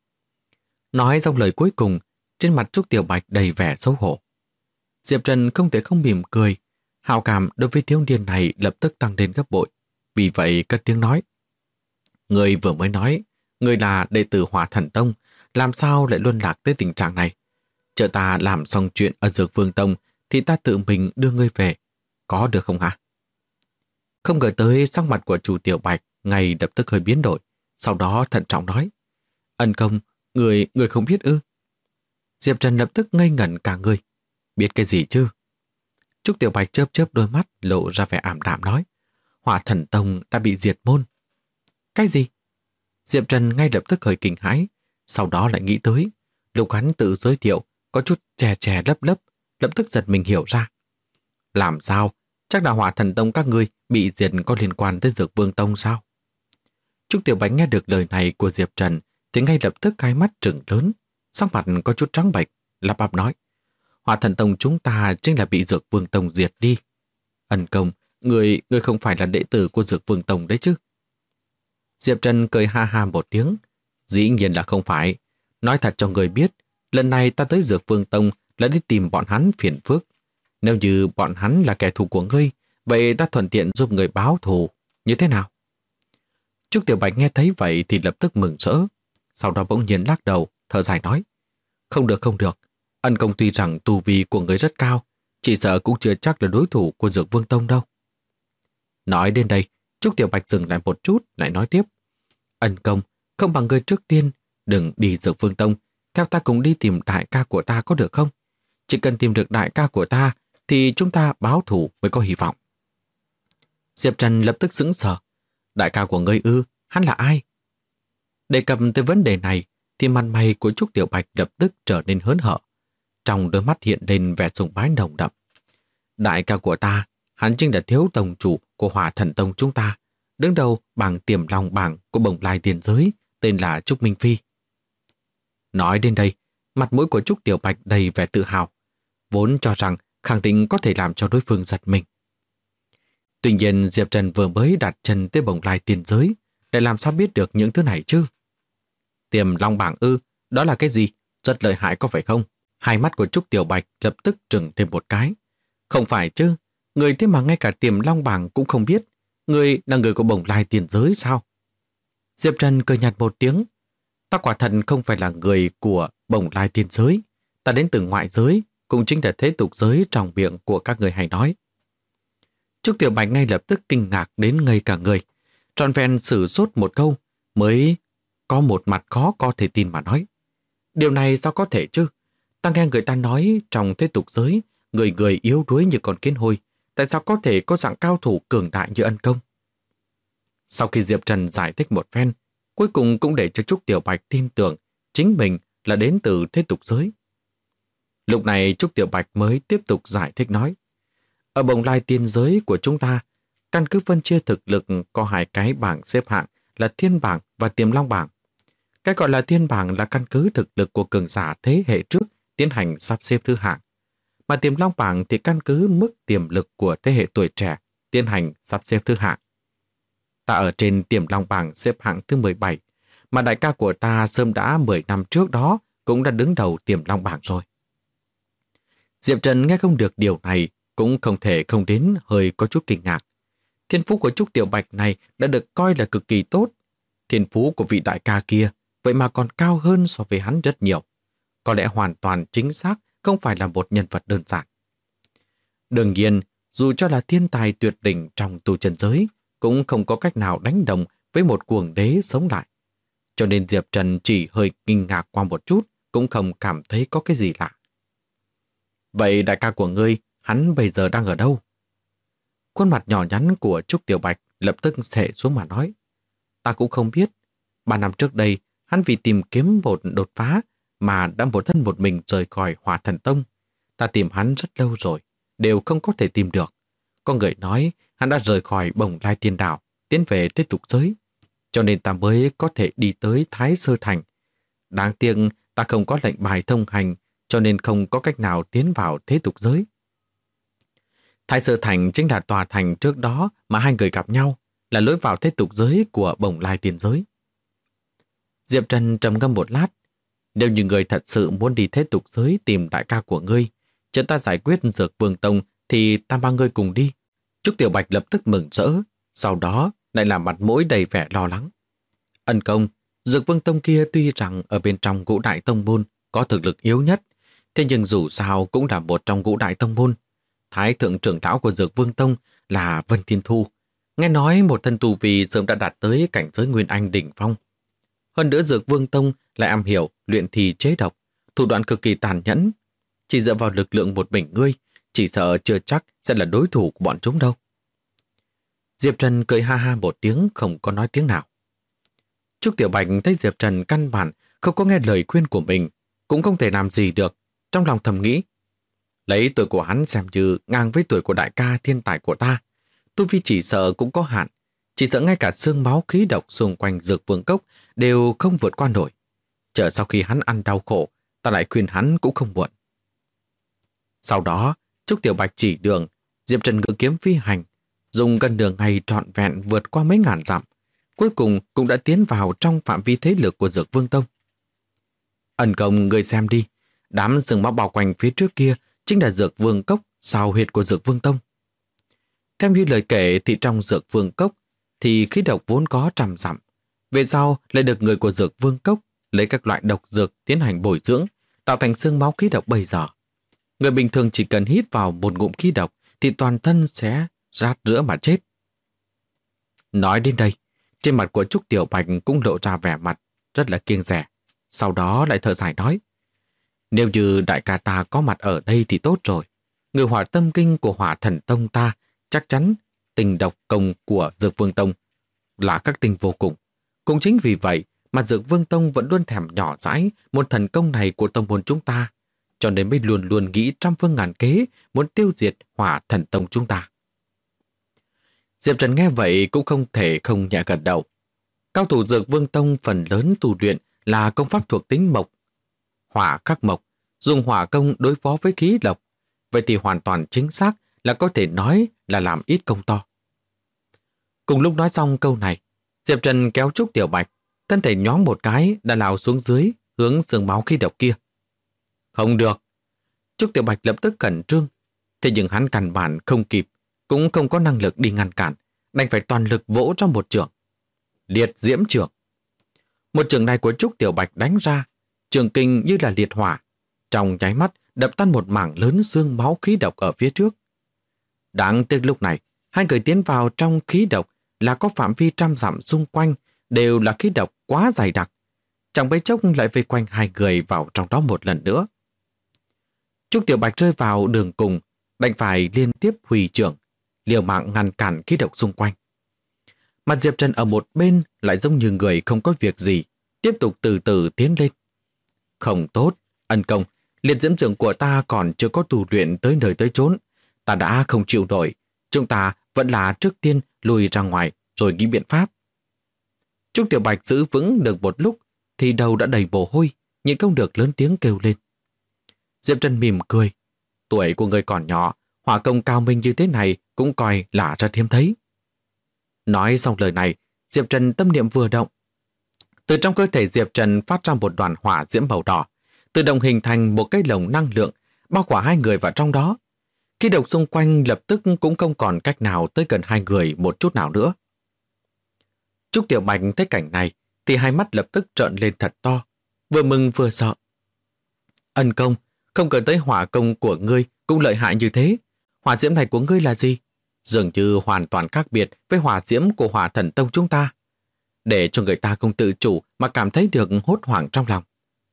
Nói xong lời cuối cùng, trên mặt Trúc Tiểu Bạch đầy vẻ xấu hổ. Diệp Trần không thể không mỉm cười, hào cảm đối với thiếu niên này lập tức tăng lên gấp bội. Vì vậy cất tiếng nói. Người vừa mới nói, người là đệ tử Hỏa Thần Tông, làm sao lại luân lạc tới tình trạng này? Chờ ta làm xong chuyện ở Dược Vương Tông thì ta tự mình đưa ngươi về. Có được không hả? Không ngờ tới sắc mặt của chủ Tiểu Bạch ngay lập tức hơi biến đổi. Sau đó thận trọng nói. Ân công, người không biết ư? Diệp Trần lập tức ngây ngẩn cả người. Biết cái gì chứ? Trúc Tiểu Bạch chớp chớp đôi mắt lộ ra vẻ ảm đạm nói. Hỏa Thần Tông đã bị diệt môn. Cái gì? Diệp Trần ngay lập tức hơi kinh hãi. Sau đó lại nghĩ tới. Lúc hắn tự giới thiệu có chút chè lấp lấp, lập tức giật mình hiểu ra. Làm sao? Chắc là Hỏa Thần Tông các ngươi bị diệt có liên quan tới Dược Vương Tông sao? Trúc Tiểu Bạch nghe được lời này của Diệp Trần thì ngay lập tức cái mắt trừng lớn, sắc mặt có chút trắng bệch, lắp bắp nói. Hỏa Thần Tông chúng ta chính là bị Dược Vương Tông diệt đi. Ân công, người không phải là đệ tử của Dược Vương Tông đấy chứ? Diệp Trần cười ha ha một tiếng. Dĩ nhiên là không phải. Nói thật cho người biết, lần này ta tới Dược Vương Tông là đi tìm bọn hắn phiền phức. Nếu như bọn hắn là kẻ thù của ngươi, vậy ta thuận tiện giúp người báo thù. Như thế nào? Trúc Tiểu Bạch nghe thấy vậy thì lập tức mừng rỡ. Sau đó bỗng nhiên lắc đầu, thở dài nói. Không được, không được. Ân công tuy rằng tu vi của người rất cao, chỉ sợ cũng chưa chắc là đối thủ của Dược Vương Tông đâu. Nói đến đây, Trúc Tiểu Bạch dừng lại một chút, lại nói tiếp. Ân công, không bằng người trước tiên, đừng đi Dược Vương Tông, theo ta cùng đi tìm đại ca của ta có được không? Chỉ cần tìm được đại ca của ta, thì chúng ta báo thù mới có hy vọng. Diệp Trần lập tức sững sờ. Đại ca của ngươi ư, hắn là ai? Đề cập tới vấn đề này, thì mặt mày của Trúc Tiểu Bạch lập tức trở nên hớn hở. Trong đôi mắt hiện lên vẻ sùng bái nồng đậm. Đại ca của ta, hắn chính là thiếu tông chủ của Hỏa Thần Tông chúng ta, đứng đầu bảng Tiềm Long bảng của bồng lai tiền giới, tên là Trúc Minh Phi. Nói đến đây, mặt mũi của Trúc Tiểu Bạch đầy vẻ tự hào, vốn cho rằng khẳng định có thể làm cho đối phương giật mình. Tuy nhiên Diệp Trần vừa mới đặt chân tới bồng lai tiền giới, để làm sao biết được những thứ này chứ? Tiềm Long bảng ư, đó là cái gì? Rất lợi hại có phải không? Hai mắt của Trúc Tiểu Bạch lập tức trừng thêm một cái. Không phải chứ, người thế mà ngay cả Tiềm Long bảng cũng không biết. Người là người của bồng lai tiền giới sao? Diệp Trần cười nhạt một tiếng. Ta quả thật không phải là người của bồng lai tiền giới. Ta đến từ ngoại giới, cũng chính là thế tục giới trong miệng của các người hay nói. Trúc Tiểu Bạch ngay lập tức kinh ngạc đến ngây cả người. Trọn vẹn sử sốt một câu mới có một mặt khó có thể tin mà nói. Điều này sao có thể chứ? Ta nghe người ta nói trong thế tục giới, người người yếu đuối như con kiến hôi, tại sao có thể có dạng cao thủ cường đại như Ân công? Sau khi Diệp Trần giải thích một phen, cuối cùng cũng để cho Trúc Tiểu Bạch tin tưởng chính mình là đến từ thế tục giới. Lúc này Trúc Tiểu Bạch mới tiếp tục giải thích nói. Ở bồng lai tiên giới của chúng ta, căn cứ phân chia thực lực có hai cái bảng xếp hạng là Thiên bảng và Tiềm Long bảng. Cái gọi là Thiên bảng là căn cứ thực lực của cường giả thế hệ trước tiến hành sắp xếp thứ hạng. Mà Tiềm Long bảng thì căn cứ mức tiềm lực của thế hệ tuổi trẻ tiến hành sắp xếp thứ hạng. Ta ở trên Tiềm Long bảng xếp hạng thứ 17, mà đại ca của ta sớm đã 10 năm trước đó cũng đã đứng đầu Tiềm Long bảng rồi. Diệp Trần nghe không được điều này cũng không thể không đến hơi có chút kinh ngạc. Thiên phú của Trúc Tiểu Bạch này đã được coi là cực kỳ tốt. Thiên phú của vị đại ca kia vậy mà còn cao hơn so với hắn rất nhiều. Có lẽ hoàn toàn chính xác không phải là một nhân vật đơn giản. Đương nhiên, dù cho là thiên tài tuyệt đỉnh trong tu chân giới, cũng không có cách nào đánh đồng với một cuồng đế sống lại. Cho nên Diệp Trần chỉ hơi kinh ngạc qua một chút, cũng không cảm thấy có cái gì lạ. Vậy đại ca của ngươi, hắn bây giờ đang ở đâu? Khuôn mặt nhỏ nhắn của Trúc Tiểu Bạch lập tức xệ xuống mà nói. Ta cũng không biết. 3 năm trước đây, hắn vì tìm kiếm một đột phá mà đã một thân một mình rời khỏi Hỏa Thần Tông. Ta tìm hắn rất lâu rồi, đều không có thể tìm được. Có người nói hắn đã rời khỏi Bồng Lai Tiên Đảo, tiến về thế tục giới, cho nên ta mới có thể đi tới Thái Sơ Thành. Đáng tiếc ta không có lệnh bài thông hành, cho nên không có cách nào tiến vào thế tục giới. Thái Sơ Thành chính là tòa thành trước đó mà hai người gặp nhau, là lối vào thế tục giới của Bồng Lai Tiên giới. Diệp Trần trầm ngâm một lát. Nếu như người thật sự muốn đi thế tục giới tìm đại ca của ngươi, chờ ta giải quyết Dược Vương Tông thì ta mang ngươi cùng đi. Trúc Tiểu Bạch lập tức mừng rỡ, sau đó lại làm mặt mũi đầy vẻ lo lắng. Ân công, Dược Vương Tông kia tuy rằng ở bên trong Ngũ Đại Tông môn có thực lực yếu nhất, thế nhưng dù sao cũng là một trong Ngũ Đại Tông môn. Thái thượng trưởng lão của Dược Vương Tông là Vân Thiên Thu. Nghe nói một thân tu vi sớm đã đạt tới cảnh giới Nguyên Anh đỉnh phong. Hơn nữa Dược Vương Tông lại am hiểu luyện thi chế độc, thủ đoạn cực kỳ tàn nhẫn. Chỉ dựa vào lực lượng một mình ngươi, chỉ sợ chưa chắc sẽ là đối thủ của bọn chúng đâu. Diệp Trần cười ha ha một tiếng, không có nói tiếng nào. Trúc Tiểu Bạch thấy Diệp Trần căn bản không có nghe lời khuyên của mình, cũng không thể làm gì được, trong lòng thầm nghĩ. Lấy tuổi của hắn xem như ngang với tuổi của đại ca thiên tài của ta, tu vi chỉ sợ cũng có hạn, chỉ sợ ngay cả xương máu khí độc xung quanh Dược Vương Cốc đều không vượt qua nổi. Chờ sau khi hắn ăn đau khổ, ta lại khuyên hắn cũng không muộn. Sau đó, Trúc Tiểu Bạch chỉ đường, Diệp Trần ngự kiếm phi hành, dùng gần đường ngày trọn vẹn vượt qua mấy ngàn dặm, cuối cùng cũng đã tiến vào trong phạm vi thế lực của Dược Vương Tông. Ân công, người xem đi, đám rừng máu bao quanh phía trước kia chính là Dược Vương Cốc, sao huyệt của Dược Vương Tông. Theo như lời kể thì trong Dược Vương Cốc thì khí độc vốn có trăm dặm, về sau lại được người của Dược Vương Cốc lấy các loại độc dược tiến hành bồi dưỡng, tạo thành xương máu khí độc bây giờ. Người bình thường chỉ cần hít vào một ngụm khí độc thì toàn thân sẽ rát rữa mà chết. Nói đến đây, trên mặt của Trúc Tiểu Bạch cũng lộ ra vẻ mặt rất là kiêng dè. Sau đó lại thở dài nói, nếu như đại ca ta có mặt ở đây thì tốt rồi. Người hỏa tâm kinh của Hỏa Thần Tông ta chắc chắn tình độc công của Dược Vương Tông là các tinh vô cùng. Cũng chính vì vậy mà Dược Vương Tông vẫn luôn thèm nhỏ dãi một thần công này của tông môn chúng ta, cho nên mới luôn luôn nghĩ trăm phương ngàn kế muốn tiêu diệt Hỏa Thần Tông chúng ta. Diệp Trần nghe vậy cũng không thể không nhẹ gật đầu. Cao thủ Dược Vương Tông phần lớn tu luyện là công pháp thuộc tính mộc, hỏa khắc mộc, dùng hỏa công đối phó với khí độc. Vậy thì hoàn toàn chính xác là có thể nói là làm ít công to. Cùng lúc nói xong câu này, Diệp Trần kéo Trúc Tiểu Bạch, thân thể nhón một cái đã lao xuống dưới hướng xương máu khí độc kia. Không được. Trúc Tiểu Bạch lập tức khẩn trương, thế nhưng hắn căn bản không kịp, cũng không có năng lực đi ngăn cản, đành phải toàn lực vỗ trong một chưởng. Liệt diễm chưởng. Một chưởng này của Trúc Tiểu Bạch đánh ra, trường kinh như là liệt hỏa, trong nháy mắt đập tan một mảng lớn xương máu khí độc ở phía trước. Đáng tiếc lúc này, hai người tiến vào trong khí độc là có phạm vi trăm dặm xung quanh đều là khí độc quá dày đặc. Chẳng mấy chốc lại vây quanh hai người vào trong đó một lần nữa. Trúc Tiểu Bạch rơi vào đường cùng, đành phải liên tiếp hủy chưởng, liều mạng ngăn cản khí độc xung quanh. Mặt Diệp Trần ở một bên lại giống như người không có việc gì, tiếp tục từ từ tiến lên. Không tốt, ân công, liệt diễm chưởng của ta còn chưa có tu luyện tới nơi tới chốn. Ta đã không chịu nổi, chúng ta vẫn là trước tiên lùi ra ngoài rồi nghĩ biện pháp. Trúc Tiểu Bạch giữ vững được một lúc thì đầu đã đầy mồ hôi, nhịn không được lớn tiếng kêu lên. Diệp Trần mỉm cười, tuổi của người còn nhỏ, hỏa công cao minh như thế này cũng coi là rất hiếm thấy. Nói xong lời này, Diệp Trần tâm niệm vừa động. Từ trong cơ thể Diệp Trần phát ra một đoàn hỏa diễm màu đỏ, tự động hình thành một cái lồng năng lượng, bao khỏa hai người vào trong đó. Khí độc xung quanh lập tức cũng không còn cách nào tới gần hai người một chút nào nữa. Trúc Tiểu Bạch thấy cảnh này thì hai mắt lập tức trợn lên thật to, vừa mừng vừa sợ. Ân công, không ngờ tới hỏa công của ngươi cũng lợi hại như thế. Hỏa diễm này của ngươi là gì? Dường như hoàn toàn khác biệt với hỏa diễm của Hỏa Thần Tông chúng ta, để cho người ta không tự chủ mà cảm thấy được hốt hoảng trong lòng.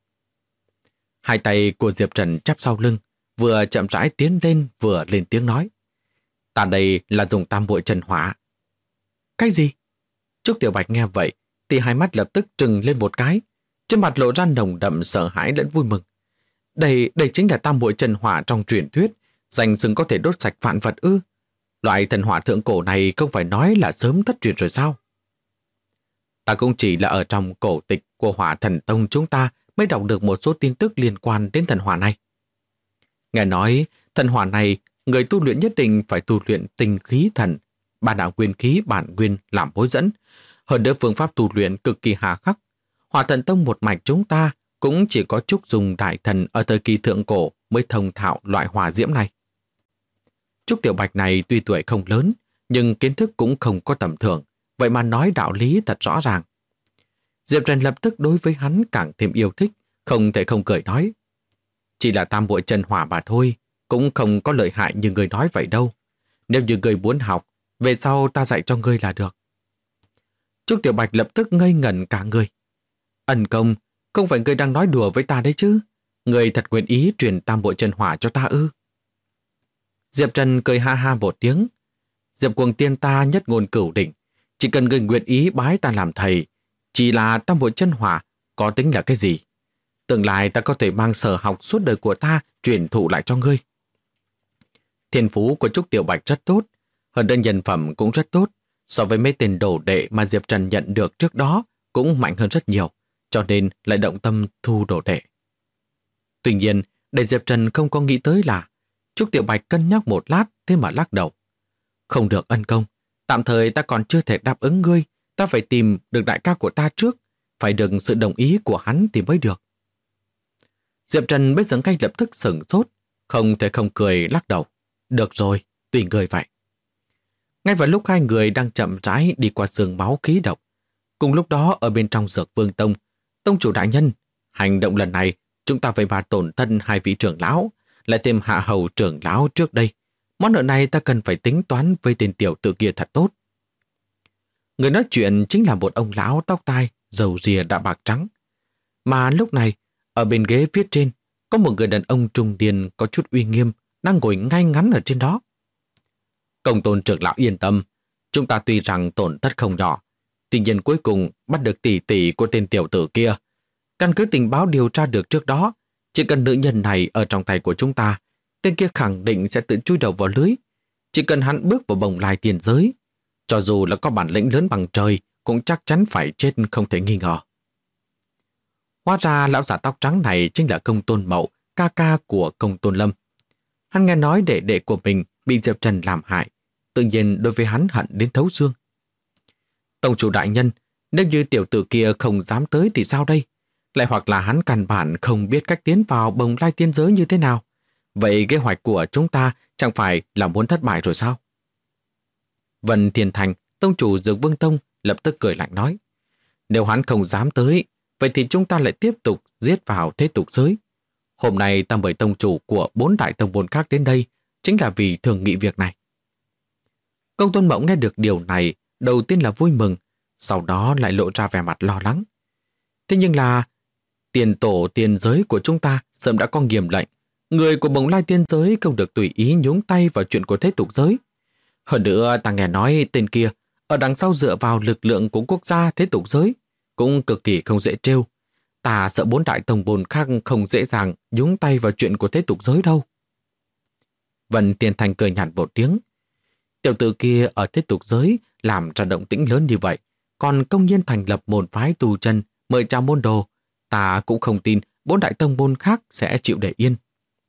Hai tay của Diệp Trần chắp sau lưng, vừa chậm rãi tiến lên vừa lên tiếng nói. Ta đây là dùng tam muội chân hỏa. Cái gì? Trúc Tiểu Bạch nghe vậy thì hai mắt lập tức trừng lên một cái, trên mặt lộ ra nồng đậm sợ hãi lẫn vui mừng. Đây chính là tam muội chân hỏa trong truyền thuyết, Danh xưng có thể đốt sạch vạn vật ư? Loại thần hỏa thượng cổ này không phải nói là sớm thất truyền rồi sao? Ta cũng chỉ là ở trong cổ tịch của Hỏa Thần Tông chúng ta mới đọc được một số tin tức liên quan đến thần hỏa này. Nghe nói, thần hỏa này, người tu luyện nhất định phải tu luyện tinh khí thần, bản đạo nguyên khí bản nguyên làm bối dẫn. Hơn nữa phương pháp tu luyện cực kỳ hà khắc. Hỏa Thần Tông một mạch chúng ta cũng chỉ có Trúc Dung đại thần ở thời kỳ thượng cổ mới thông thạo loại hỏa diễm này. Trúc Tiểu Bạch này tuy tuổi không lớn, nhưng kiến thức cũng không có tầm thường, vậy mà nói đạo lý thật rõ ràng. Diệp Trần lập tức đối với hắn càng thêm yêu thích, không thể không cười nói. Chỉ là tam bội chân hỏa mà thôi, cũng không có lợi hại như người nói vậy đâu. Nếu như người muốn học, về sau ta dạy cho ngươi là được. Trúc Tiểu Bạch lập tức ngây ngẩn cả người. Ân công, không phải ngươi đang nói đùa với ta đấy chứ? Ngươi thật nguyện ý truyền tam bội chân hỏa cho ta ư? Diệp Trần cười ha ha một tiếng. Diệp Cuồng Tiên ta nhất ngôn cửu đỉnh, chỉ cần ngươi nguyện ý bái ta làm thầy, chỉ là tam bội chân hỏa có tính là cái gì? Tương lai ta có thể mang sở học suốt đời của ta truyền thụ lại cho ngươi. Thiên phú của Trúc Tiểu Bạch rất tốt, hơn nữa nhân phẩm cũng rất tốt, so với mấy tên đồ đệ mà Diệp Trần nhận được trước đó cũng mạnh hơn rất nhiều, cho nên lại động tâm thu đồ đệ. Tuy nhiên, để Diệp Trần không có nghĩ tới là Trúc Tiểu Bạch cân nhắc một lát thế mà lắc đầu. Không được ân công, tạm thời ta còn chưa thể đáp ứng ngươi, ta phải tìm được đại ca của ta trước, phải được sự đồng ý của hắn thì mới được. Diệp Trần bây giờ ngay lập tức sửng sốt, không thể không cười lắc đầu. Được rồi, tùy người vậy. Ngay vào lúc hai người đang chậm rãi đi qua sương máu khí độc, cùng lúc đó ở bên trong Dược Vương Tông, tông chủ đại nhân, hành động lần này chúng ta phải mà tổn thân hai vị trưởng lão, lại thêm hạ hầu trưởng lão trước đây. Món nợ này ta cần phải tính toán với tên tiểu tử kia thật tốt. Người nói chuyện chính là một ông lão tóc tai, râu ria đã bạc trắng. Mà lúc này, ở bên ghế phía trên, có một người đàn ông trung niên có chút uy nghiêm, đang ngồi ngay ngắn ở trên đó. Công tôn trưởng lão yên tâm, chúng ta tuy rằng tổn thất không nhỏ, tuy nhiên cuối cùng bắt được tỷ tỷ của tên tiểu tử kia. Căn cứ tình báo điều tra được trước đó, chỉ cần nữ nhân này ở trong tay của chúng ta, tên kia khẳng định sẽ tự chui đầu vào lưới. Chỉ cần hắn bước vào bồng lai tiền giới, cho dù là có bản lĩnh lớn bằng trời, cũng chắc chắn phải chết không thể nghi ngờ. Hóa ra lão giả tóc trắng này chính là Công Tôn Mậu, ca ca của Công Tôn Lâm. Hắn nghe nói đệ đệ của mình bị Diệp Trần làm hại, tự nhiên đối với hắn hận đến thấu xương. Tông chủ đại nhân, nếu như tiểu tử kia không dám tới thì sao đây? Lại hoặc là hắn căn bản không biết cách tiến vào bồng lai tiên giới như thế nào? Vậy kế hoạch của chúng ta chẳng phải là muốn thất bại rồi sao? Vân Thiên Thành, tông chủ Dược Vương Tông, lập tức cười lạnh nói. Nếu hắn không dám tới, vậy thì chúng ta lại tiếp tục giết vào thế tục giới. Hôm nay ta mời tông chủ của 4 đại tông môn khác đến đây, chính là vì thường nghị việc này. Công Tôn Mộng nghe được điều này, đầu tiên là vui mừng, sau đó lại lộ ra vẻ mặt lo lắng. Thế nhưng là, tiền tổ tiền giới của chúng ta sớm đã có nghiêm lệnh, người của bồng lai tiên giới không được tùy ý nhúng tay vào chuyện của thế tục giới. Hơn nữa, ta nghe nói tên kia, ở đằng sau dựa vào lực lượng của quốc gia thế tục giới, cũng cực kỳ không dễ trêu. Ta sợ 4 đại tông môn khác không dễ dàng nhúng tay vào chuyện của thế tục giới đâu. Vân Thiên Thành cười nhạt một tiếng. Tiểu tử kia ở thế tục giới làm ra động tĩnh lớn như vậy, còn công nhiên thành lập môn phái tu chân, mời chào môn đồ, ta cũng không tin 4 đại tông môn khác sẽ chịu để yên.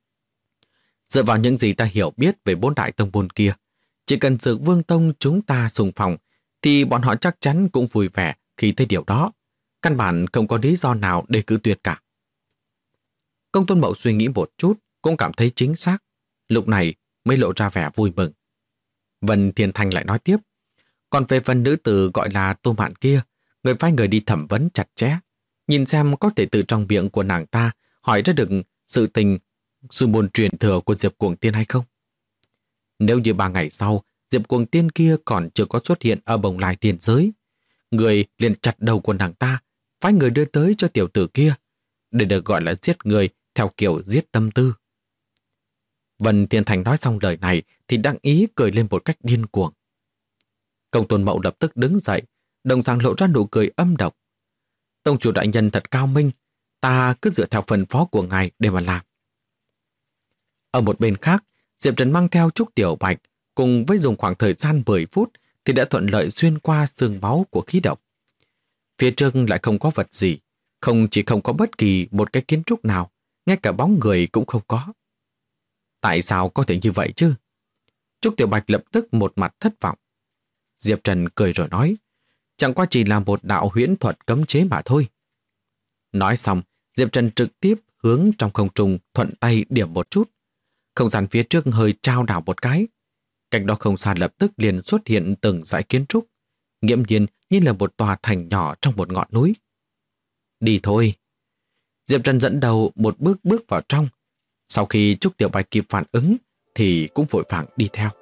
Dựa vào những gì ta hiểu biết về 4 đại tông môn kia, chỉ cần Dược Vương Tông chúng ta xung phong, thì bọn họ chắc chắn cũng vui vẻ khi thấy điều đó. Căn bản không có lý do nào để cự tuyệt cả. Công Tôn Mậu suy nghĩ một chút, cũng cảm thấy chính xác. Lúc này mới lộ ra vẻ vui mừng. Vân Thiên Thành lại nói tiếp. Còn về phần nữ tử gọi là Tô Mạn kia, người phái người đi thẩm vấn chặt chẽ, nhìn xem có thể từ trong miệng của nàng ta hỏi ra được sự tình, sự môn truyền thừa của Diệp Cuồng Tiên hay không. Nếu như 3 ngày sau, Diệp Cuồng Tiên kia còn chưa có xuất hiện ở bồng lai tiền giới, người liền chặt đầu của nàng ta, phái người đưa tới cho tiểu tử kia, để được gọi là giết người theo kiểu giết tâm tư. Vân Thiên Thành nói xong lời này thì đắc ý cười lên một cách điên cuồng. Công Tôn Mậu lập tức đứng dậy, đồng thời lộ ra nụ cười âm độc. Tông chủ đại nhân thật cao minh, ta cứ dựa theo phân phó của ngài để mà làm. Ở một bên khác, Diệp Trần mang theo Trúc Tiểu Bạch cùng với dùng khoảng thời gian 10 phút thì đã thuận lợi xuyên qua xương máu của khí độc. Phía trước lại không có vật gì, không có bất kỳ một cái kiến trúc nào, ngay cả bóng người cũng không có. Tại sao có thể như vậy chứ? Trúc Tiểu Bạch lập tức một mặt thất vọng. Diệp Trần cười rồi nói, chẳng qua chỉ là một đạo huyễn thuật cấm chế mà thôi. Nói xong, Diệp Trần trực tiếp hướng trong không trung thuận tay điểm một chút. Không gian phía trước hơi trao đảo một cái. Cách đó không xa lập tức liền xuất hiện từng dãy kiến trúc, nghiễm nhiên như là một tòa thành nhỏ trong một ngọn núi. Đi thôi. Diệp Trần dẫn đầu một bước bước vào trong. Sau khi Trúc Tiểu Bạch kịp phản ứng thì cũng vội vàng đi theo.